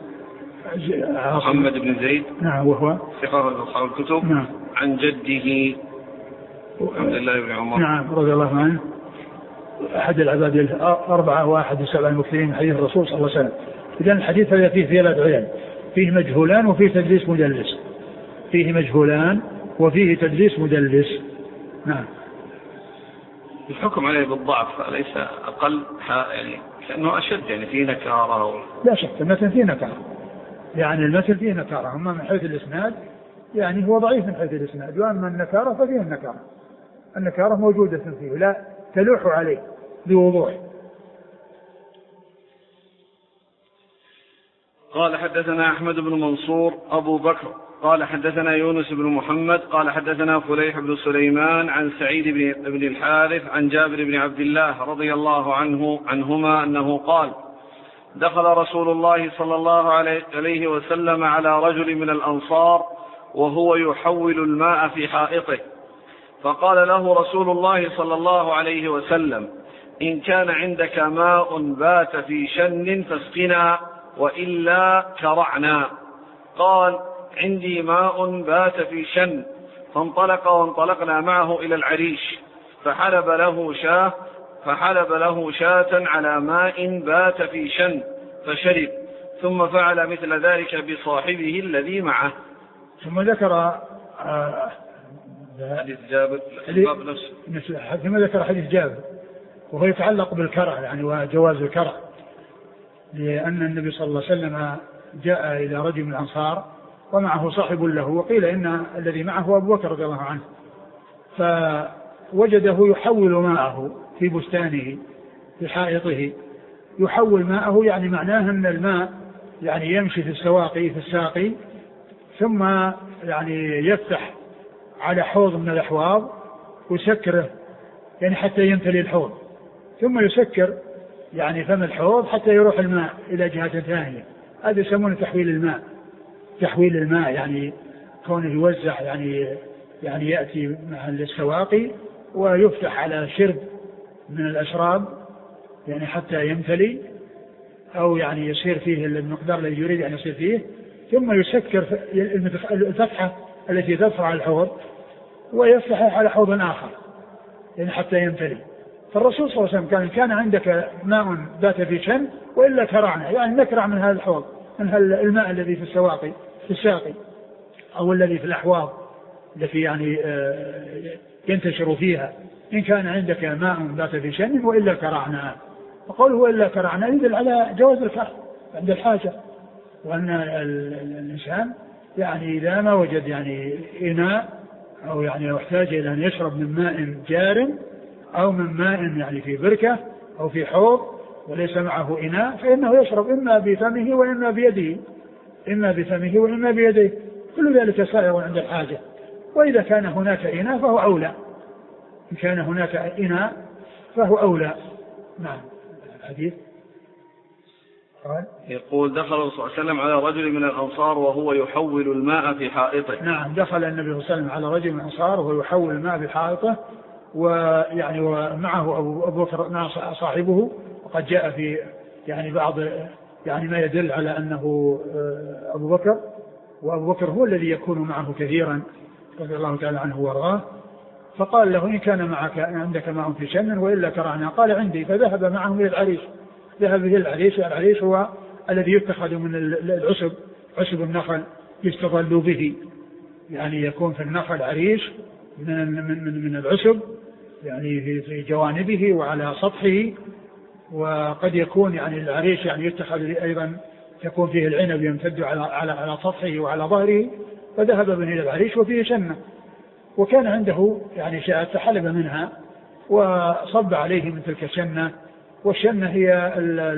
محمد بن زيد. نعم وهو ثقة أصحاب الكتب. نعم. عن جده عبد الله بن عمر. نعم رضي الله عنه أحد العباد الأربعة وأحد السبع المكثرين من حديث الرسول صلى الله عليه وسلم. إذن الحديث هذا فيه ثلاث علل، فيه مجهولان وفيه تدليس مدلس، فيه مجهولان وفيه تدليس مدلس. نعم. الحكم عليه بالضعف ليس أقل يعني كأنه أشد يعني فيه نكارة. لا شك المتن فيه نكارة، يعني المتن فيه نكارة، أما من حيث الإسناد يعني هو ضعيف من حيث الإسناد، وأما النكارة ففيه النكارة، النكارة موجودة فيه لا تلوح عليه بوضوح. قال حدثنا أحمد بن منصور أبو بكر قال حدثنا يونس بن محمد قال حدثنا فليح بن سليمان عن سعيد بن الحارث عن جابر بن عبد الله رضي الله عنه عنهما أنه قال دخل رسول الله صلى الله عليه وسلم على رجل من الأنصار وهو يحول الماء في حائطه، فقال له رسول الله صلى الله عليه وسلم إن كان عندك ماء بات في شن فاسقنا وإلا كرعنا. قال عندي ماء بات في شن، فانطلق وانطلقنا معه إلى العريش فحلب له شاه فحلب له شاة على ماء بات في شن فشرب، ثم فعل مثل ذلك بصاحبه الذي معه. ثم ذكر حديث جابر نفسه ثم ذكر حديث جابر وهو يتعلق بالكرع يعني وجواز الكرع، لأن النبي صلى الله عليه وسلم جاء إلى رجل من الأنصار ومعه صاحب له، وقيل إن الذي معه أبو بكر رضي الله عنه، فوجده يحول ماءه في بستانه في حائطه، يحول ماءه يعني معناه أن الماء يعني يمشي في السواقي في الساقي ثم يعني يفتح على حوض من الأحواض ويسكره يعني حتى يمتلي الحوض، ثم يسكر يعني فم الحوض حتى يروح الماء إلى جهة ثانية. هذا يسمونه تحويل الماء. تحويل الماء يعني كونه يوزع يعني يعني يأتي مع السواقي ويفتح على شرب من الأشراب يعني حتى يمتلي أو يعني يصير فيه المقدار الذي يريد أن يصير فيه، ثم يسكر الفتحة التي تدخل على الحوض ويفتح على حوض آخر يعني حتى يمتلي. فالرسول صلى الله عليه وسلم كان كان عندك ماء بات في شن وإلا كرعنا، يعني نكرع من هذا الحوض، من هذا الماء الذي في السواقي في الساقي أو الذي في الأحواض التي يعني ينتشر فيها. إن كان عندك ماء بات في شن وإلا كرعنا، وقوله وإلا كرعنا يدل على جواز الكرع عند الحاجة، وأن الإنسان يعني إذا ما وجد يعني إناء أو يعني يحتاج إلى أن يشرب من ماء جار أو من ماء يعني في بركة أو في حوض وليس معه إناء، فإنه يشرب إما بفمه وإما بيده، إما بفمه وإما بيده، كل ذلك سائغ عند الحاجة. وإذا كان هناك إناء فهو أولى، إن كان هناك إناء فهو أولى. نعم. الحديث قال يقول دخل الرسول صلى الله عليه وسلم على رجل من الأنصار وهو يحول الماء في حائطه. نعم، دخل النبي صلى الله عليه وسلم على رجل من الأنصار وهو يحول الماء في حائطه، ويعني ومعه أبو بكر صاحبه، وقد جاء في يعني بعض يعني ما يدل على أنه أبو بكر، وأبو بكر هو الذي يكون معه كثيرا رضي الله تعالى عنه وارضاه. فقال له إن كان معك عندك ماء في شن وإلا كرعنا، قال عندي، فذهب معه إلى العريش، ذهب إلى العريش. العريش هو الذي يتخذ من العسب، عسب النخل يستظل به، يعني يكون في النخل عريش من من من العسب يعني في في جوانبه وعلى سطحه، وقد يكون يعني العريش يعني يتخذ أيضا يكون فيه العنب يمتد على على على سطحه وعلى ظهره. فذهب به إلى العريش وفيه شنة، وكان عنده يعني شاة فحلب منها وصب عليه من تلك الشنة. والشنة هي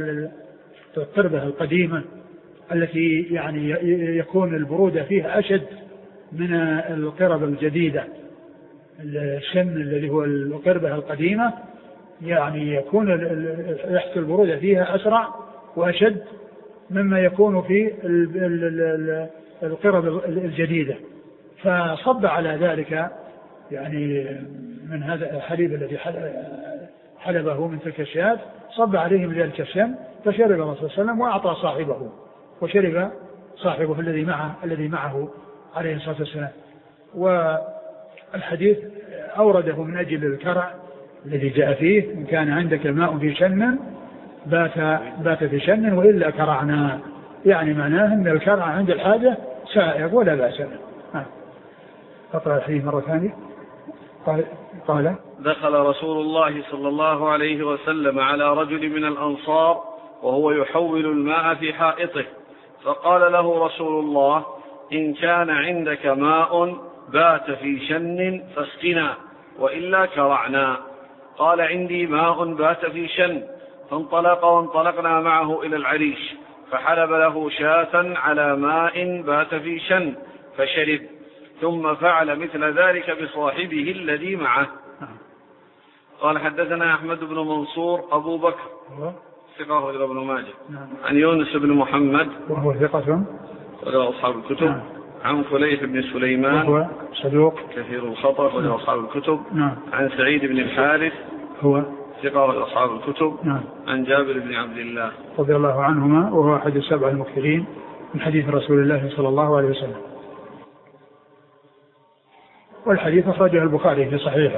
القربة القديمة التي يعني يكون البرودة فيها أشد من القرب الجديدة. الشن الذي هو القربة القديمة يعني يكون يحصل البرودة فيها أسرع وأشد مما يكون في القرب الجديدة. فصب على ذلك يعني من هذا الحليب الذي حلبه من تلك الشاة، صب عليه من ذلك الشم، فشرب الرسول صلى الله عليه وسلم وأعطى صاحبه، وشرب صاحبه الذي معه الذي معه عليه الصلاة والسلام. والحديث أورده من أجل الكرع الذي جاء فيه إن كان عندك ماء في شن بات بات في شن وإلا كرعنا، يعني معناه أن الكرع عند الحاجة سائغ ولا بأس به. أقرأ الحديث مرة ثانية. قال قال دخل رسول الله صلى الله عليه وسلم على رجل من الأنصار وهو يحول الماء في حائطه، فقال له رسول الله إن كان عندك ماء بات في شن فاسقنا وإلا كرعنا. قال عندي ماء بات في شن. فانطلق وانطلقنا معه إلى العريش، فحلب له شاة على ماء بات في شن فشرب، ثم فعل مثل ذلك بصاحبه الذي معه. قال حدثنا أحمد بن منصور أبو بكر ثقة إلى ابن ماجه عن يونس بن محمد وهو ثقة إلى أصحاب الكتب عن فليح بن سليمان وهو صدوق كثير الخطأ إلى أصحاب الكتب نعم. عن سعيد بن الحارث هو ثقة إلى أصحاب الكتب نعم. عن جابر بن عبد الله رضي الله عنهما وهو أحد السبع المكثرين من حديث رسول الله صلى الله عليه وسلم. والحديث أخرجه البخاري في صحيحه.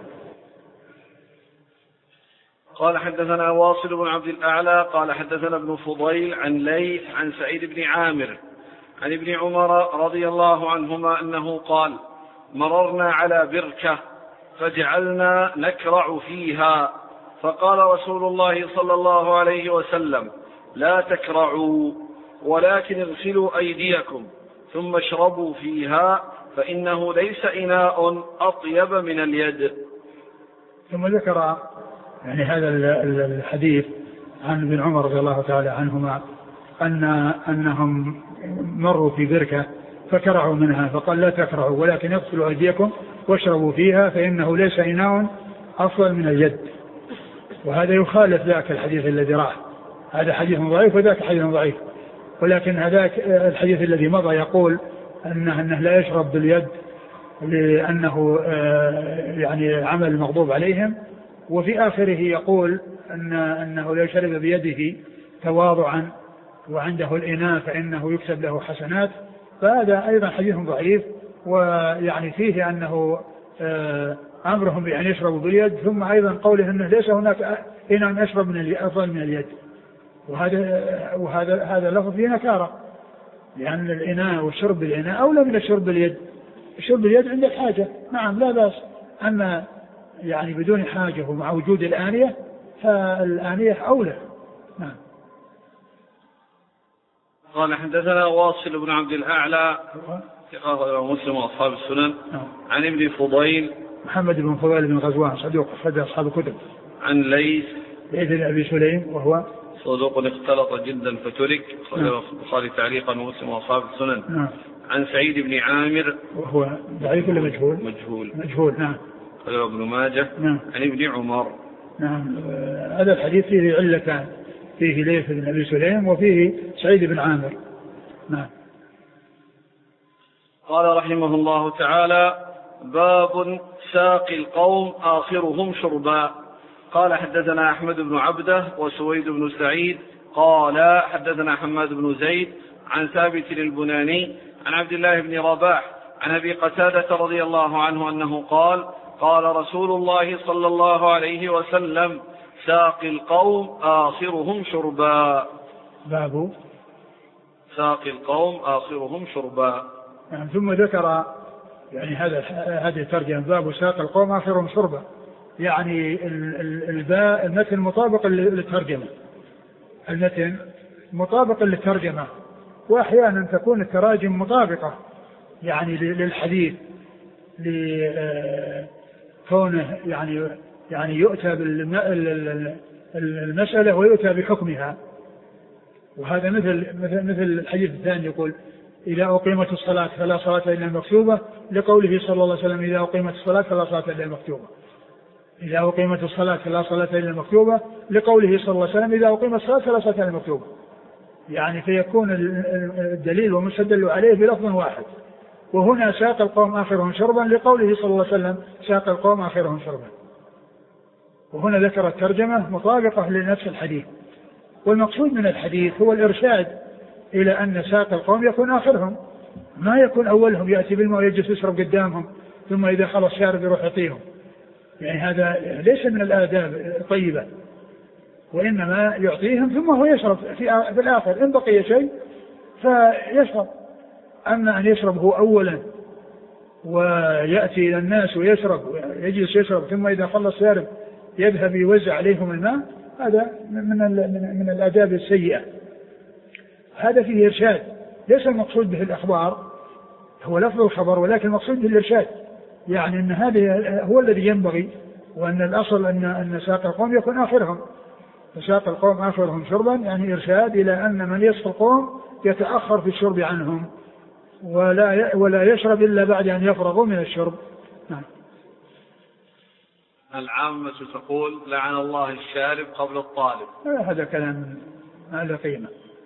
قال حدثنا واصل بن عبد الأعلى قال حدثنا ابن فضيل عن ليث عن سعيد بن عامر عن ابن عمر رضي الله عنهما أنه قال مررنا على بركة فجعلنا نكرع فيها، فقال رسول الله صلى الله عليه وسلم لا تكرعوا ولكن اغسلوا أيديكم ثم اشربوا فيها فإنه ليس إناء أطيب من اليد. ثم ذكر يعني هذا الحديث عن ابن عمر رضي الله تعالى عنهما أن أنهم مروا في بركة فكرعوا منها، فقال لا تكرعوا ولكن اغسلوا أيديكم واشربوا فيها فإنه ليس إناء أفضل من اليد. وهذا يخالف ذاك الحديث الذي راه، هذا حديث ضعيف وذاك حديث ضعيف، ولكن هذاك الحديث الذي مضى يقول أنه, أنه لا يشرب باليد لأنه يعني عمل المغضوب عليهم. وفي آخره يقول أن أنه لو شرب بيده تواضعا وعنده الإناء فإنه يكتب له حسنات، فهذا أيضا حديث ضعيف، ويعني فيه أنه أمرهم بأن يشربوا باليد، ثم أيضا قوله أنه ليس هناك إناء يشرب من أفضل من اليد، وهذا وهذا هذا لفظ فيه نكارة، لأن الإناء والشرب بالإناء أولى من الشرب باليد. الشرب باليد عند الحاجة نعم لا بأس، أما يعني بدون حاجة ومع وجود الآنية فالآنية أولى. نعم. قال حدثنا واصل بن عبد الأعلى ثقة مسلم وأصحاب السنن. نعم. عن ابن فضيل محمد بن فضيل بن غزوان صدوق أخرج أصحاب الكتب. عن ليث ليث بن أبي سليم وهو صدوق اختلط جدا فترك، أخرجه البخاري تعليقا ومسلم وأصحاب السنن. نعم. عن سعيد بن عامر وهو ضعيف ولا مجهول؟ مجهول مجهول. نعم. أخرجه ابن ماجه. نعم. عن ابن عمر. نعم. هذا الحديث فيه علتان، فيه ليث بن أبي سليم وفيه سعيد بن عامر. نعم. قال رحمه الله تعالى: باب ساقي القوم آخرهم شربا. قال حدثنا أحمد بن عبده وسويد بن سعيد قال حدثنا حماد بن زيد عن ثابت البناني عن عبد الله بن رباح عن أبي قتادة رضي الله عنه أنه قال: قال رسول الله صلى الله عليه وسلم: ساقي القوم آخرهم شربا. باب ساقي القوم آخرهم شربا. يعني ثم ذكر يعني هذا هذه الترجمة: باب ساقي القوم آخرهم شربا، يعني الباء المتن مطابق للترجمة، المتن مطابق للترجمة، وأحيانا تكون التراجم مطابقة يعني للحديث لكونه يعني يعني يؤتى بالمسألة ويؤتى بحكمها. وهذا مثل مثل مثل الحديث الثاني يقول: إذا أقيمت الصلاة فلا صلاة إلا المكتوبة، لقوله صلى الله عليه وسلم: إذا أقيمت الصلاة فلا صلاة إلا المكتوبة. إذا أقيمت الصلاة فلا صلاة إلا المكتوبة، لقوله صلى الله عليه وسلم: إذا أقيمت الصلاة فلا صلاة إلا المكتوبة. يعني فيكون الدليل ومستدل عليه بلفظ واحد. وهنا ساق القوم آخرهم شربا لقوله صلى الله عليه وسلم: ساق القوم آخرهم شربا. وهنا ذكر الترجمة مطابقة لنفس الحديث. والمقصود من الحديث هو الإرشاد إلى أن ساق القوم يكون آخرهم، ما يكون أولهم يأتي بالماء ويجلس يشرب قدامهم ثم إذا خلص شارب يروح يعطيهم. يعني هذا ليس من الآداب الطيبة، وإنما يعطيهم ثم هو يشرب في, في الآخر إن بقي شيء فيشرب. أما أن يشرب هو أولا ويأتي إلى الناس ويشرب ويجلس يشرب ثم إذا خلص شارب يذهب يوزع عليهم الماء، هذا من من الآداب السيئة. هذا فيه إرشاد، ليس المقصود به الأخبار، هو لفظ الخبر، ولكن المقصود به الإرشاد، يعني أن هذا هو الذي ينبغي، وأن الأصل أن أن ساق القوم يكون آخرهم. فساق القوم آخرهم شربا يعني إرشاد إلى أن من يسقي القوم يتأخر في الشرب عنهم ولا ولا يشرب إلا بعد أن يفرغوا من الشرب. نعم. العامة تقول: لعن الله الشارب قبل الطالب. هذا كلام ما له قيمة.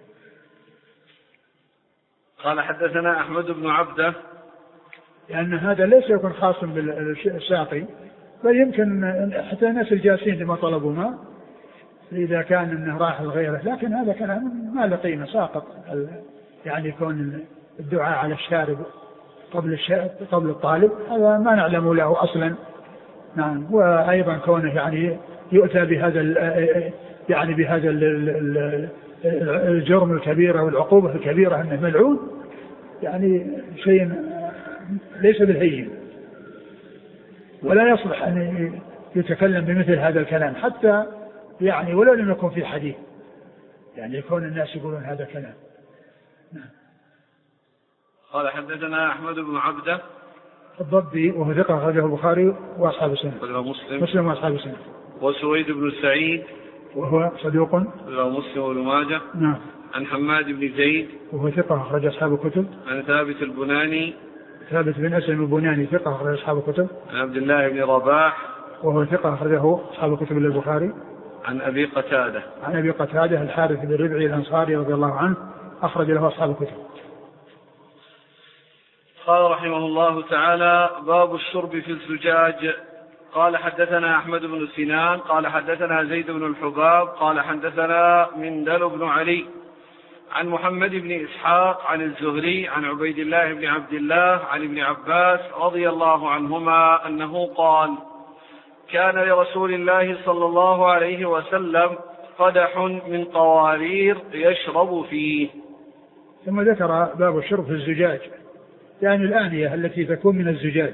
قال حدثنا أحمد بن عبده، لأن هذا ليس يكون خاصا بالساقي، بل يمكن حتى الناس الجالسين لما طلبوا ماء إذا كان أنه راح لغيره، لكن هذا كلام ما له قيمة ساقط. يعني يكون الدعاء على الشارب قبل قبل الطالب هذا ما نعلم له أصلا. نعم. وأيضا كونه يعني يؤتى بهذا يعني بهذا الجرم الكبير والعقوبة الكبيرة أنه ملعون، يعني شيء ليس بالهين، ولا يصلح أن يتكلم بمثل هذا الكلام حتى يعني ولو لم يكن في حديث، يعني يكون الناس يقولون هذا كلام. نعم. قال حدثنا أحمد بن عبده الضبي وهو ثقة أخرجه البخاري وأصحاب السنة. مسلم مسلم وأصحاب السنة. وسويد بن سعيد وهو صدوق. مسلم وابن ماجه. نعم. عن حماد بن زيد وهو ثقة أخرج أصحاب الكتب. عن ثابت البناني ثابت بن أسلم البناني ثقة أخرج أصحاب الكتب. عن عبد الله بن رباح وهو ثقة أخرجه أصحاب الكتب للبخاري. عن أبي قتادة عن أبي قتادة الحارث بن ربعي الأنصاري رضي الله عنه أخرج له أصحاب الكتب. قال رحمه الله تعالى: باب الشرب في الزجاج. قال حدثنا أحمد بن سنان قال حدثنا زيد بن الحباب قال حدثنا مندل بن علي عن محمد بن إسحاق عن الزهري عن عبيد الله بن عبد الله عن ابن عباس رضي الله عنهما أنه قال: كان لرسول الله صلى الله عليه وسلم قدح من قوارير يشرب فيه. ثم ذكر باب الشرب في الزجاج، يعني الآنية التي تكون من الزجاج،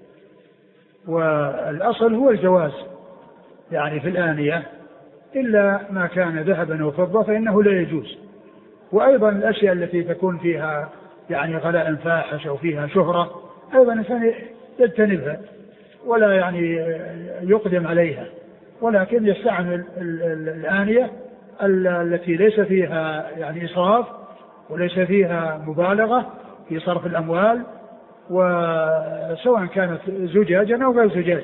والأصل هو الجواز يعني في الآنية، إلا ما كان ذهبا أو فضة فإنه لا يجوز. وأيضا الأشياء التي تكون فيها يعني غلاء فاحش أو فيها شهرة أيضا الإنسان يجتنبها ولا يعني يقدم عليها، ولكن يستعمل الآنية التي ليس فيها يعني إسراف وليس فيها مبالغة في صرف الأموال، وسواء كانت زجاجا أو غير زجاج،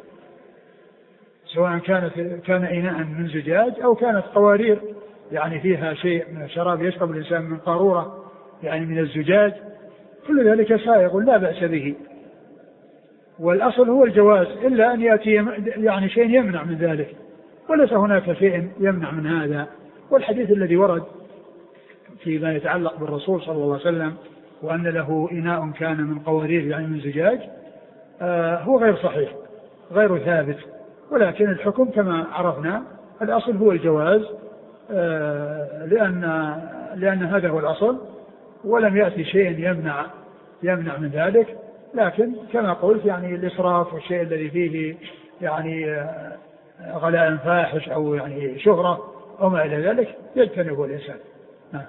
سواء كانت كان إناء من زجاج أو كانت قوارير يعني فيها شيء من الشراب يشرب الإنسان من قارورة يعني من الزجاج، كل ذلك سائغ لا بأس به. والأصل هو الجواز، إلا أن يأتي يعني شيء يمنع من ذلك، وليس هناك شيء يمنع من هذا. والحديث الذي ورد فيما يتعلق بالرسول صلى الله عليه وسلم وأن له إناء كان من قوارير يعني من زجاج آه هو غير صحيح غير ثابت، ولكن الحكم كما عرفنا الأصل هو الجواز آه لأن, لأن هذا هو الأصل، ولم يأتي شيء يمنع يمنع من ذلك. لكن كما قلت يعني الإسراف والشيء الذي فيه يعني آه غلاء فاحش أو يعني شهرة أو ما إلى ذلك يجتنبه الإنسان. آه.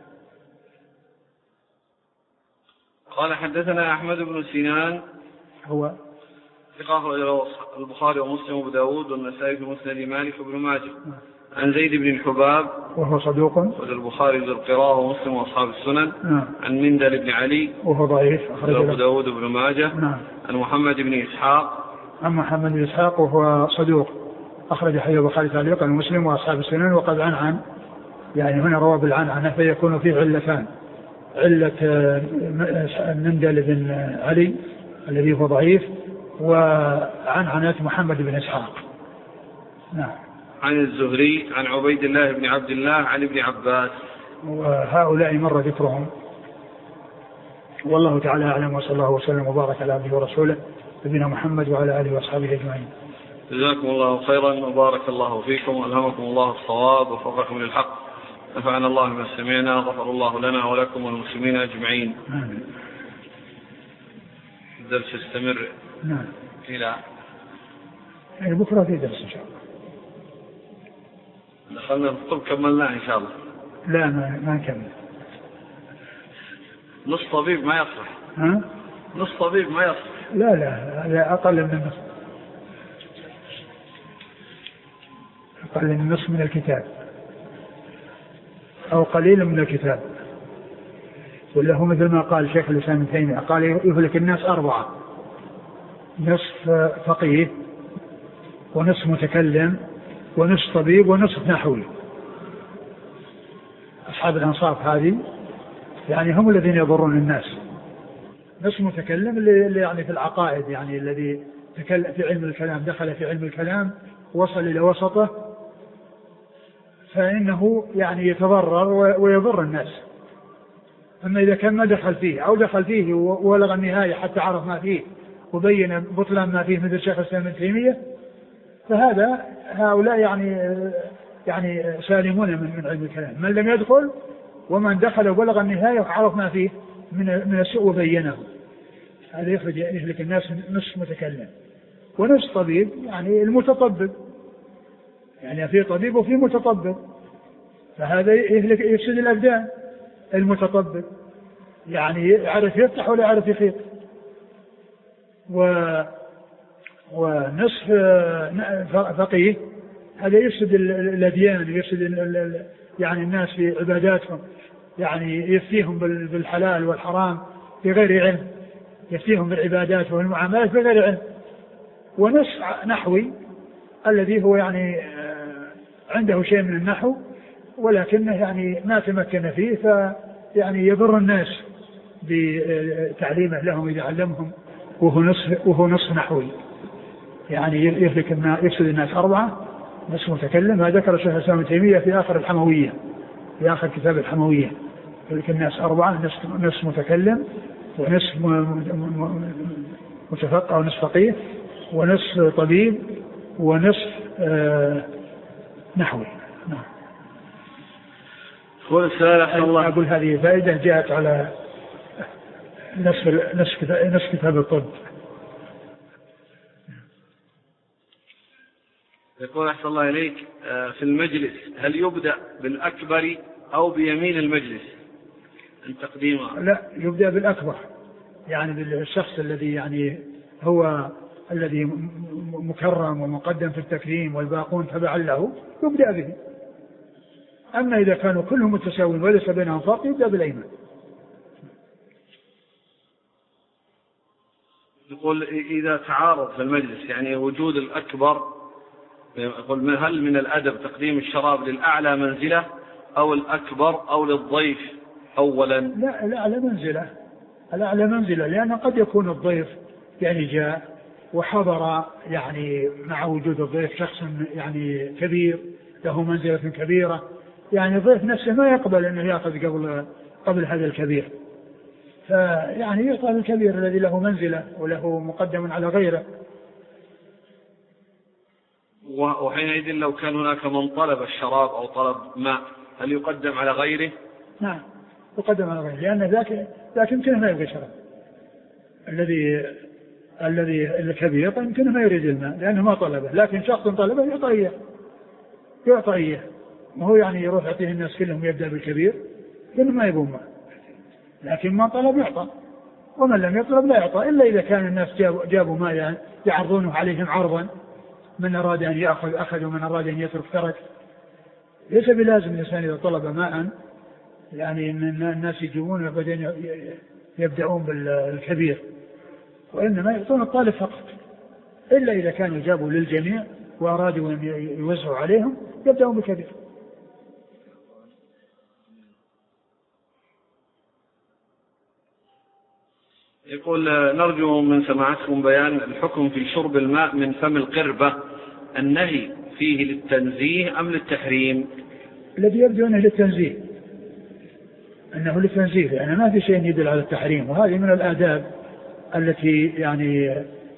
قال حدثنا أحمد بن سنان هو ثقة البخاري ومسلم وابو داود والنسائي في مسند مالك وابن ماجه عن زيد بن الحباب وهو صدوق والبخاري ذو القراءة ومسلم واصحاب السنن. نعم. عن مندل بن علي وهو ضعيف وابو داود وابن ماجه. نعم. عن محمد بن إسحاق عن محمد بن إسحاق وهو صدوق أخرج حديث البخاري تعليقا ومسلم واصحاب السنن. وقد عن عن يعني هنا روى بالعنعنة فيكون فيه علتان: علة مندل بن علي الذي هو ضعيف، وعنعنة محمد بن إسحاق. نعم. عن الزهري عن عبيد الله بن عبد الله عن ابن عباس. وهؤلاء مر ذكرهم، والله تعالى أعلم، وصلى الله وسلم وبارك على عبده ورسوله نبينا محمد وعلى آله وأصحابه أجمعين. جزاكم الله خيرا وبارك الله فيكم وألهمكم الله الصواب ووفقكم للحق. نفعنا الله بما سمعنا، غفر الله لنا ولكم والمسلمين أجمعين. آمين. الدرس يستمر. نعم. إلى يعني بكرة في درس إن شاء الله. دخلنا في الطب كملناه إن شاء الله. لا ما ما نكمل. نص طبيب ما يصلح. ها؟ نص طبيب ما يصلح. لا لا هذا أقل من النصف، أقل من النصف من الكتاب أو قليل من الكتاب. ولا هو مثل ما قال شيخ الإسلام ابن تيمية قال يهلك الناس أربعة: نصف فقيه ونصف متكلم ونصف طبيب ونصف نحوي. أصحاب الأنصاف هذه يعني هم الذين يضرون الناس. نصف متكلم اللي يعني في العقائد، يعني الذي تكلم في علم الكلام، دخل في علم الكلام وصل إلى وسطه، فإنه يعني يتضرر ويضر الناس. أما إذا كان ما دخل فيه أو دخل فيه وولغ النهاية حتى عرف ما فيه وبين بطلان ما فيه مثل شيخ الإسلام ابن تيمية، فهذا هؤلاء يعني يعني سالمون من من علم الكلام. من لم يدخل ومن دخل وبلغ النهاية وعرف ما فيه من من السوء وبينه، هذا يخرج يهلك الناس نصف متكلم ونصف طبيب، يعني المتطبب، يعني في طبيب وفي متطبب، فهذا يهلك يفسد الأبدان. المتطبب يعني يعرف يفتح ولا يعرف يخيط، و ونصف فقيه هذا يفسد الأديان ويفسد يعني الناس في عباداتهم، يعني يفتيهم بالحلال والحرام بغير علم، يفتيهم بالعبادات والمعاملات بغير علم. ونصف نحوي الذي هو يعني عنده شيء من النحو ولكنه يعني ما تمكن فيه، فيعني يضر الناس بتعليمه لهم إذا علمهم، وهو نصف وهو نصف نحوي، يعني يهلك الناس يفسد الناس أربعة، نصف متكلم. هذا ذكر الشيخ الإسلام ابن تيمية في آخر الحموية، في آخر كتاب الحموية، يهلك الناس أربعة، نصف نصف متكلم، ونصف متفقه أو نصف فقيه، ونصف طبيب، ونصف آه نحوي. نعم. الله. أقول هذه فائدة جاءت على نصف نصف نصف كتاب الطب. يقول أحسن الله إليك، في المجلس هل يبدأ بالأكبر أو بيمين المجلس التقديم؟ لا، يبدأ بالأكبر، يعني بالشخص الذي يعني هو الذي مكرم ومقدم في التكريم والباقون تبعا له يبدأ به. أما إذا كانوا كلهم متساوين وليس بينهم فرق يبدأ بالأيمن. يقول إذا تعارض في المجلس يعني وجود الأكبر، يقول هل من الأدب تقديم الشراب للأعلى منزلة أو الأكبر أو للضيف أولا؟ لا، الأعلى منزلة، الأعلى منزلة، لأن قد يكون الضيف يعني جاء وحضر يعني مع وجود الضيف شخص يعني كبير له منزلة كبيرة، يعني الضيف نفسه ما يقبل أنه يأخذ قبل قبل هذا الكبير، فيعني يعطى الكبير الذي له منزلة وله مقدم على غيره. وحينئذ لو كان هناك من طلب الشراب أو طلب ماء هل يقدم على غيره؟ نعم يقدم على غيره، لأن ذاك ذاك يمكنه ما يبغى شراب، الذي الذي الكبير يمكنه ما يريد الماء لأنه ما طلبه، لكن شخص طلبه يعطى إياه يعطى إياه، ما هو يعني يروح يعطيه الناس كلهم يبدأ بالكبير كلهم ما يبون ماء، لكن ما طلب يعطى، ومن لم يطلب لا يعطى، إلا إذا كان الناس جابوا, جابوا ماء يعني يعرضونه عليهم عرضا، من أراد أن يأخذ أخذ ومن أراد أن يترك ترك. ليس بلازم الإنسان إذا طلب ماء يعني أن الناس يجيبون وبعدين يبدأون بالكبير، وإنما يعطون الطالب فقط، إلا إذا كانوا جابوا للجميع وأرادوا أن يوزعوا عليهم يبدأون بالكبير. يقول نرجو من سماعتكم بيان الحكم في شرب الماء من فم القربة، النهي فيه للتنزيه أم للتحريم؟ الذي يبدو أنه للتنزيه، أنه للتنزيه، لأن يعني ما في شيء يدل على التحريم، وهذه من الآداب التي يعني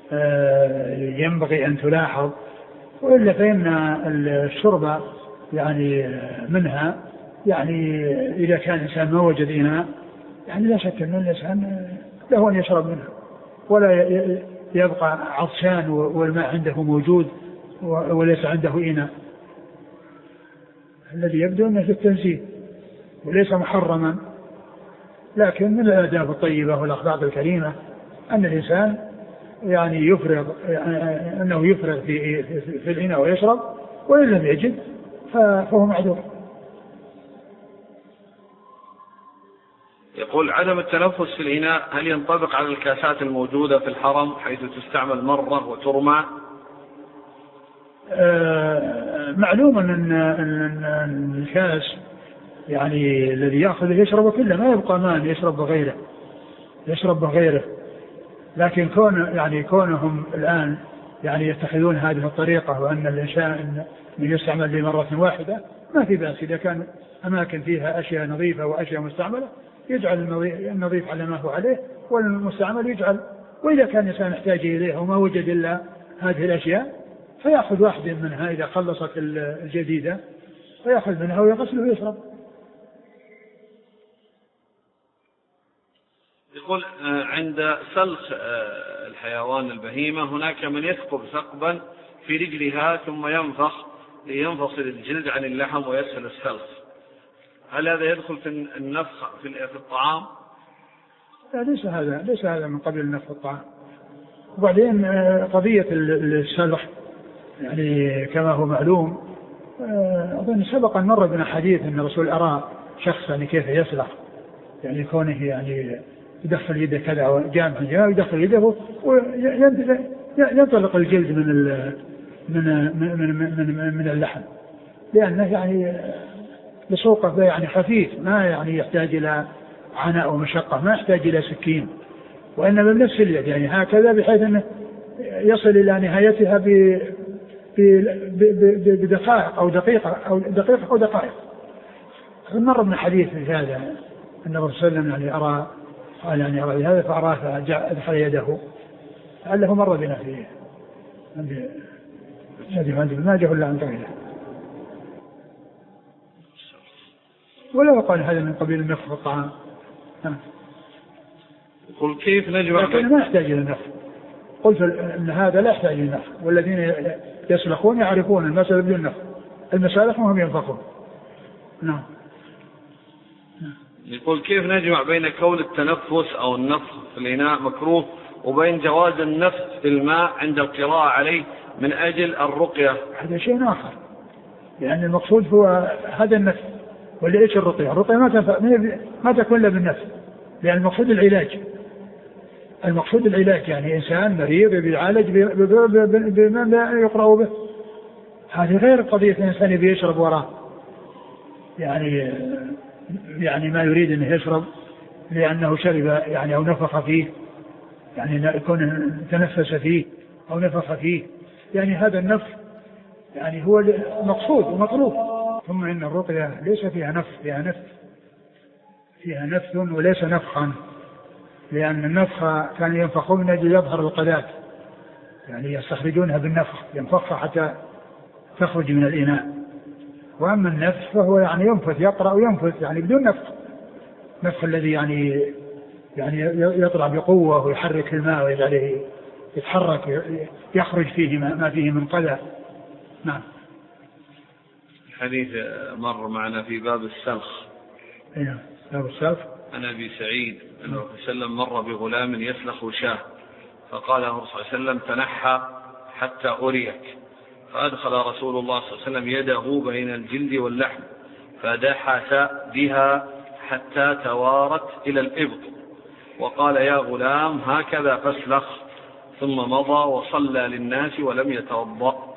ينبغي أن تلاحظ، وإلا فإن الشرب يعني منها يعني إذا كان الإنسان ما وجد إناء يعني لا شك أن الإنسان له أن يشرب منها، ولا يبقى عطشان والماء عنده موجود وليس عنده إناء. الذي يبدو أنه في التنزيه وليس محرما، لكن من الآداب الطيبة والأخلاق الكريمة أن الإنسان يعني يفرغ أنه يفرغ في, في, في الإناء ويشرب، وإن لم يجد فهو معذور. يقول عدم التنفس في الإناء هل ينطبق على الكاسات الموجودة في الحرم حيث تستعمل مرة وترمى؟ آه معلوم أن, أن الكاس يعني الذي يأخذ يشرب كله، ما يبقى ماء يشرب بغيره يشرب بغيره لكن كون يعني كونهم الآن يعني يتخذون هذه الطريقة، وأن الإنسان يستعمل لمرة واحدة ما في بأس، إذا كان أماكن فيها أشياء نظيفة وأشياء مستعملة يجعل النظيف على ما هو عليه والمستعمل يجعل، وإذا كان الإنسان يحتاج إليها وما وجد إلا هذه الأشياء فيأخذ واحدة منها إذا خلصت الجديدة فيأخذ منها ويغسل ويشرب. يقول عند سلخ الحيوان البهيمة هناك من يثقب ثقبا في رجلها ثم ينفخ لينفصل الجلد عن اللحم ويسهل السلخ، هل هذا يدخل في النفخ في الطعام؟ لا، ليس هذا ليس هذا من قبل النفخ في الطعام. وبعدين قضية السلخ يعني كما هو معلوم، أظن سبق أن مر بنا حديث أن الرسول أرى شخصا يعني كيف يسلخ، يعني كونه يعني يدخل يده كذا وجامع جامع يدخل يده وينطلق الجلد من من من من من اللحم، لأنه يعني لسوقه يعني خفيف ما يعني يحتاج إلى عناء ومشقة، ما يحتاج إلى سكين، وإنما بنفس اليد يعني هكذا بحيث أنه يصل إلى نهايتها بدقائق أو دقيقة أو دقيقة أو دقائق. مر من حديث في هذا أن الرسول صلى الله عليه وسلم يعني أرى قال يعني أرى هذا فأراه فأدخل يده لعله مر بنا فيه عند ابن ماجه ولا عن غيره، ولا قال هذا من قبيل النفخ في الطعام. قل كيف نجمع لكن ما يحتاج إلى النفخ، قلت أن هذا لا يحتاج إلى النفخ، والذين يسلخون يعرفون المسألة بدون نفخ، المسالخ وهم ينفخون. نعم. يقول كيف نجمع بين كون التنفس أو النفخ في الإناء مكروه وبين جواز النفخ في الماء عند القراءة عليه من أجل الرقية؟ هذا شيء آخر، لأن المقصود هو هذا النفخ، واللي إيش الرقية؟ الرقية ما تنفع ما تكون إلا بالنفخ، لأن المقصود العلاج، المقصود العلاج يعني إنسان مريض يعالج بما يقرأ به، هذه غير قضية الإنسان يبي يشرب وراه يعني يعني ما يريد أن يشرب لأنه شرب يعني أو نفخ فيه، يعني يكون تنفس فيه أو نفخ فيه، يعني هذا النفخ يعني هو المقصود ومطلوب. ثم إن الرقية ليس فيها نفخ، فيها نفخ فيها نفث وليس نفخا، لأن النفخ كان ينفخون من أجل يظهر القذات، يعني يستخرجونها بالنفخ، ينفخها حتى تخرج من الإناء. وأما النفخ فهو يعني ينفث، يقرأ وينفث يعني بدون نفخ، نفخ الذي يعني يعني يطلع بقوة ويحرك الماء ويجعله يتحرك يخرج فيه ما فيه من قذى. نعم. حديث مر معنا في باب السلخ. ايوه باب السلخ. عن أبي سعيد أنه صلى الله عليه وسلم مر بغلام يسلخ شاه، فقال له صلى الله عليه وسلم تنحى حتى أريك، فأدخل رسول الله صلى الله عليه وسلم يده بين الجلد واللحم فدحث بها حتى توارت إلى الإبط، وقال يا غلام هكذا فاسلخ، ثم مضى وصلى للناس ولم يتوضأ.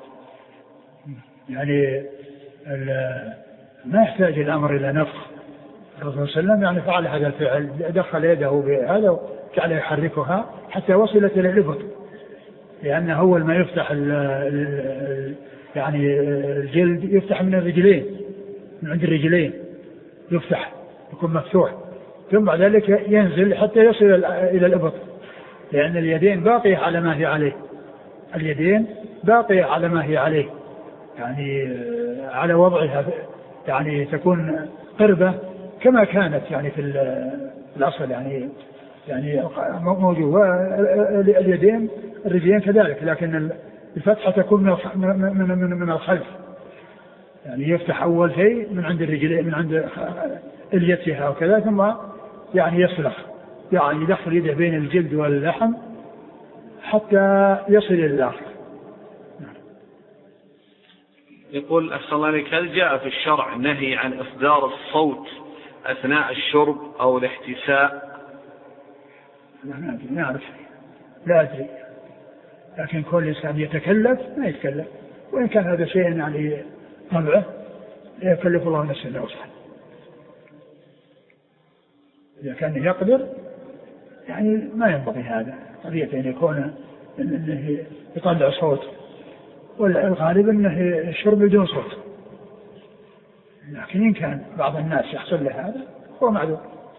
يعني ما يحتاج الأمر إلى نفخ، الرسول صلى الله عليه وسلم يعني فعل هذا الفعل، دخل يده بهذا وجعل يحركها حتى وصلت إلى الإبط، لأنه أول ما يفتح ال ال يعني الجلد يفتح من الرجلين، من عند الرجلين يفتح يكون مفتوح، ثم بعد ذلك ينزل حتى يصل إلى الإبط، لأن اليدين باقية على ما هي عليه، اليدين باقية على ما هي عليه، يعني على وضعها، يعني تكون قربة كما كانت يعني في الأصل، يعني يعني موجود، واليدين الرجلين كذلك، لكن الفتحة تكون من من من من الخلف، يعني يفتح أول شيء من عند الرجلين من عند اليتها وكذا، ثم يعني يسلخ، يعني يدخل يده بين الجلد واللحم حتى يصل إلى الآخر. يقول أحسن الله عليك، هل جاء في الشرع نهي عن إصدار الصوت أثناء الشرب أو الاحتساء؟ لا لا أعرف، لا أدري، لكن كل إنسان يتكلف ما يتكلف، وإن كان هذا شيء يعني طبعه يكلف الله نفسه إلا وسعها، إذا كان يقدر يعني ما ينبغي هذا قضية أن يكون إنه يطلع صوت، والغالب أنه الشرب بدون صوت، لكن إن كان بعض الناس يحصل له هذا هو معذور.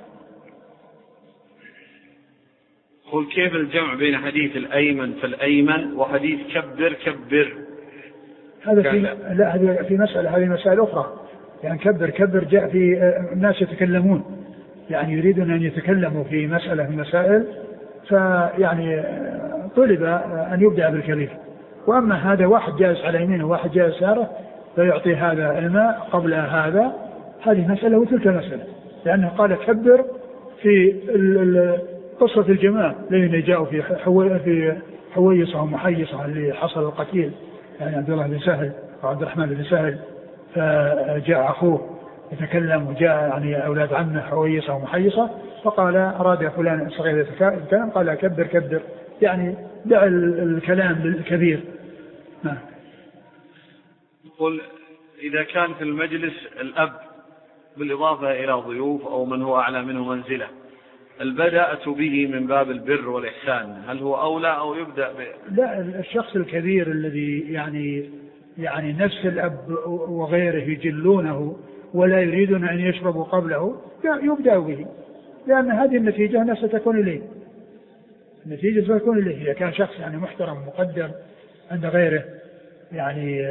قل كيف الجمع بين حديث الأيمن فالأيمن وحديث كبر كبر؟ هذا في لا هذه في مسألة، هذه مسألة أخرى، يعني كبر كبر جاء في الناس يتكلمون، يعني يريدون أن يتكلموا في مسألة من مسائل، فيعني طلب أن يبدأ بالكبير، وأما هذا واحد جالس على يمينه وواحد جالس يساره فيعطي هذا الماء قبل هذا، هذه مسألة وتلك مسألة، لأنه قال كبر في قصة الجماعة الذين جاءوا في حوي في حويصة ومحيصة اللي حصل القتيل، يعني عبد الله بن سهل وعبد الرحمن بن سهل، فجاء أخوه يتكلم وجاء يعني أولاد عمه حويصة ومحيصة، فقال أراد فلان صغير يتكلم، قال كبر كبر، يعني دع الكلام للكبير. يقول إذا كان في المجلس الأب بالإضافة إلى ضيوف أو من هو أعلى منه منزلة، البدأت به من باب البر والإحسان هل هو أولى أو يبدأ ب... لا، الشخص الكبير الذي يعني يعني نفس الأب وغيره يجلونه ولا يريدون أن يشربوا قبله يبدأ به، لأن هذه النتيجة ستكون إليه، النتيجة ستكون إليه. إذا كان شخص يعني محترم مقدر عند غيره، يعني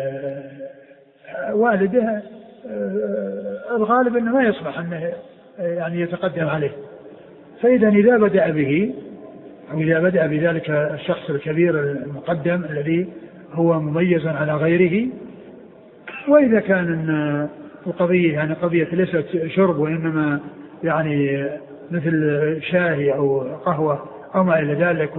والده الغالب أنه ما يصلح أنه يعني يتقدم عليه، فإذا إذا بدأ به أو إذا بدأ بذلك الشخص الكبير المقدم الذي هو مميز على غيره، وإذا كان القضية يعني قضية ليست شرب وإنما يعني مثل شاهي أو قهوة أو ما إلى ذلك،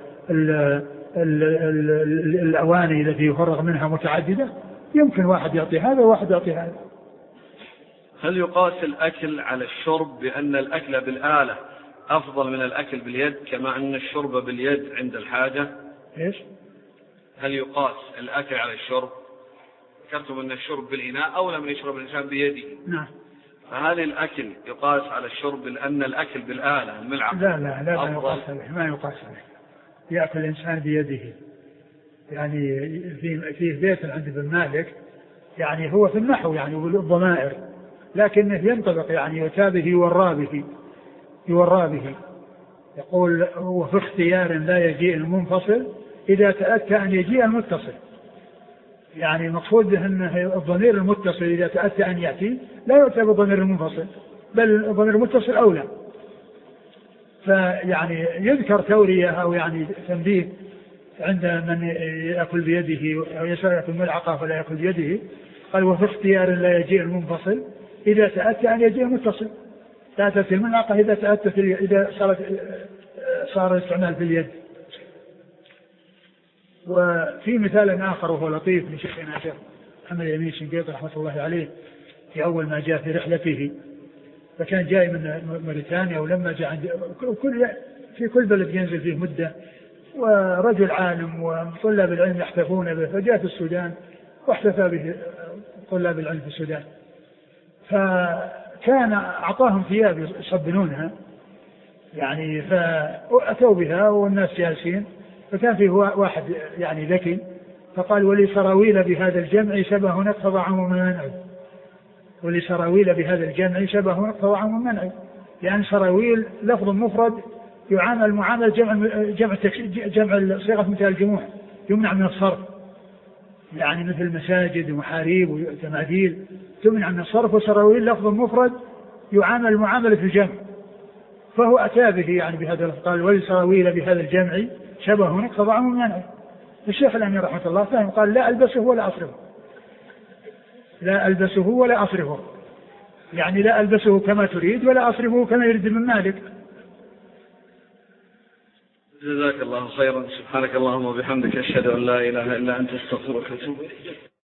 والأواني التي يفرغ منها متعددة، يمكن واحد يعطي هذا وواحد يعطي هذا. هل يقاس الأكل على الشرب بأن الأكل بالآلة أفضل من الأكل باليد كما أن الشرب باليد عند الحاجة؟ إيش؟ هل يقاس الأكل على الشرب؟ ذكرتم أن الشرب بالإناء أولى من يشرب الإنسان بيده. نعم. فهل الأكل يقاس على الشرب لأن الأكل بالآلة الملعقة؟ لا لا لا ما يقاس عليه، ما يقاس عليه. يأكل الإنسان بيده. يعني في في بيت عند ابن مالك يعني هو في النحو يعني والضمائر، لكنه ينطبق يعني يتابه يورابه يورابه يقول وفي اختيار لا يجيء المنفصل إذا تأتى أن يجيء المتصل. يعني المقصود به أن الضمير المتصل إذا تأتى أن يأتي لا يؤتى بالضمير المنفصل، بل الضمير المتصل أولى. فيعني يذكر تورية أو يعني تنبيه عند من يأكل بيده أو يشرب في الملعقة فلا يأكل بيده، قال وفي اختيار لا يجيء المنفصل إذا تأتى أن يجيء المتصل. تأتت الملعقة إذا تأتت إذا صارت صار الاستعمال في اليد. وفي مثال آخر وهو لطيف من شيخنا الشيخ محمد الأمين الشنقيطي رحمة الله عليه، في أول ما جاء في رحلته، فكان جاي من موريتانيا، ولما جاء عند كل في كل بلد ينزل فيه مدة، ورجل عالم وطلاب العلم يحتفون به، فجاء في السودان واحتفى به طلاب العلم في السودان، فكان أعطاهم ثياب يصبنونها يعني، فأتوا بها والناس جالسين، فكان فيه واحد يعني ذكي فقال ولي سراويل بهذا الجمع شبه نقض عم منعه، ولي سراويل بهذا الجمع شبه نقض عم منعه، لأن سراويل لفظ مفرد يعامل معامل جمع جمع جمع صيغة مثال الجموع، يمنع من الصرف، يعني مثل مساجد ومحاريب وتماثيل تمنع من الصرف، وسراويل لفظ مفرد يعامل معاملة الجمع، فهو أتى به يعني بهذا اللفظ، قال ولي سراويل بهذا الجمع شبه نقض عم منعه. الشيخ الأمين رحمة الله فهم قال لا ألبسه ولا أصرفه، لا ألبسه ولا أصرفه، يعني لا ألبسه كما تريد ولا أصرفه كما يريد من مالك. جزاك الله خيرا، سبحانك اللهم وبحمدك أشهد أن لا إله إلا أنت أستغفرك وأتوب إليك.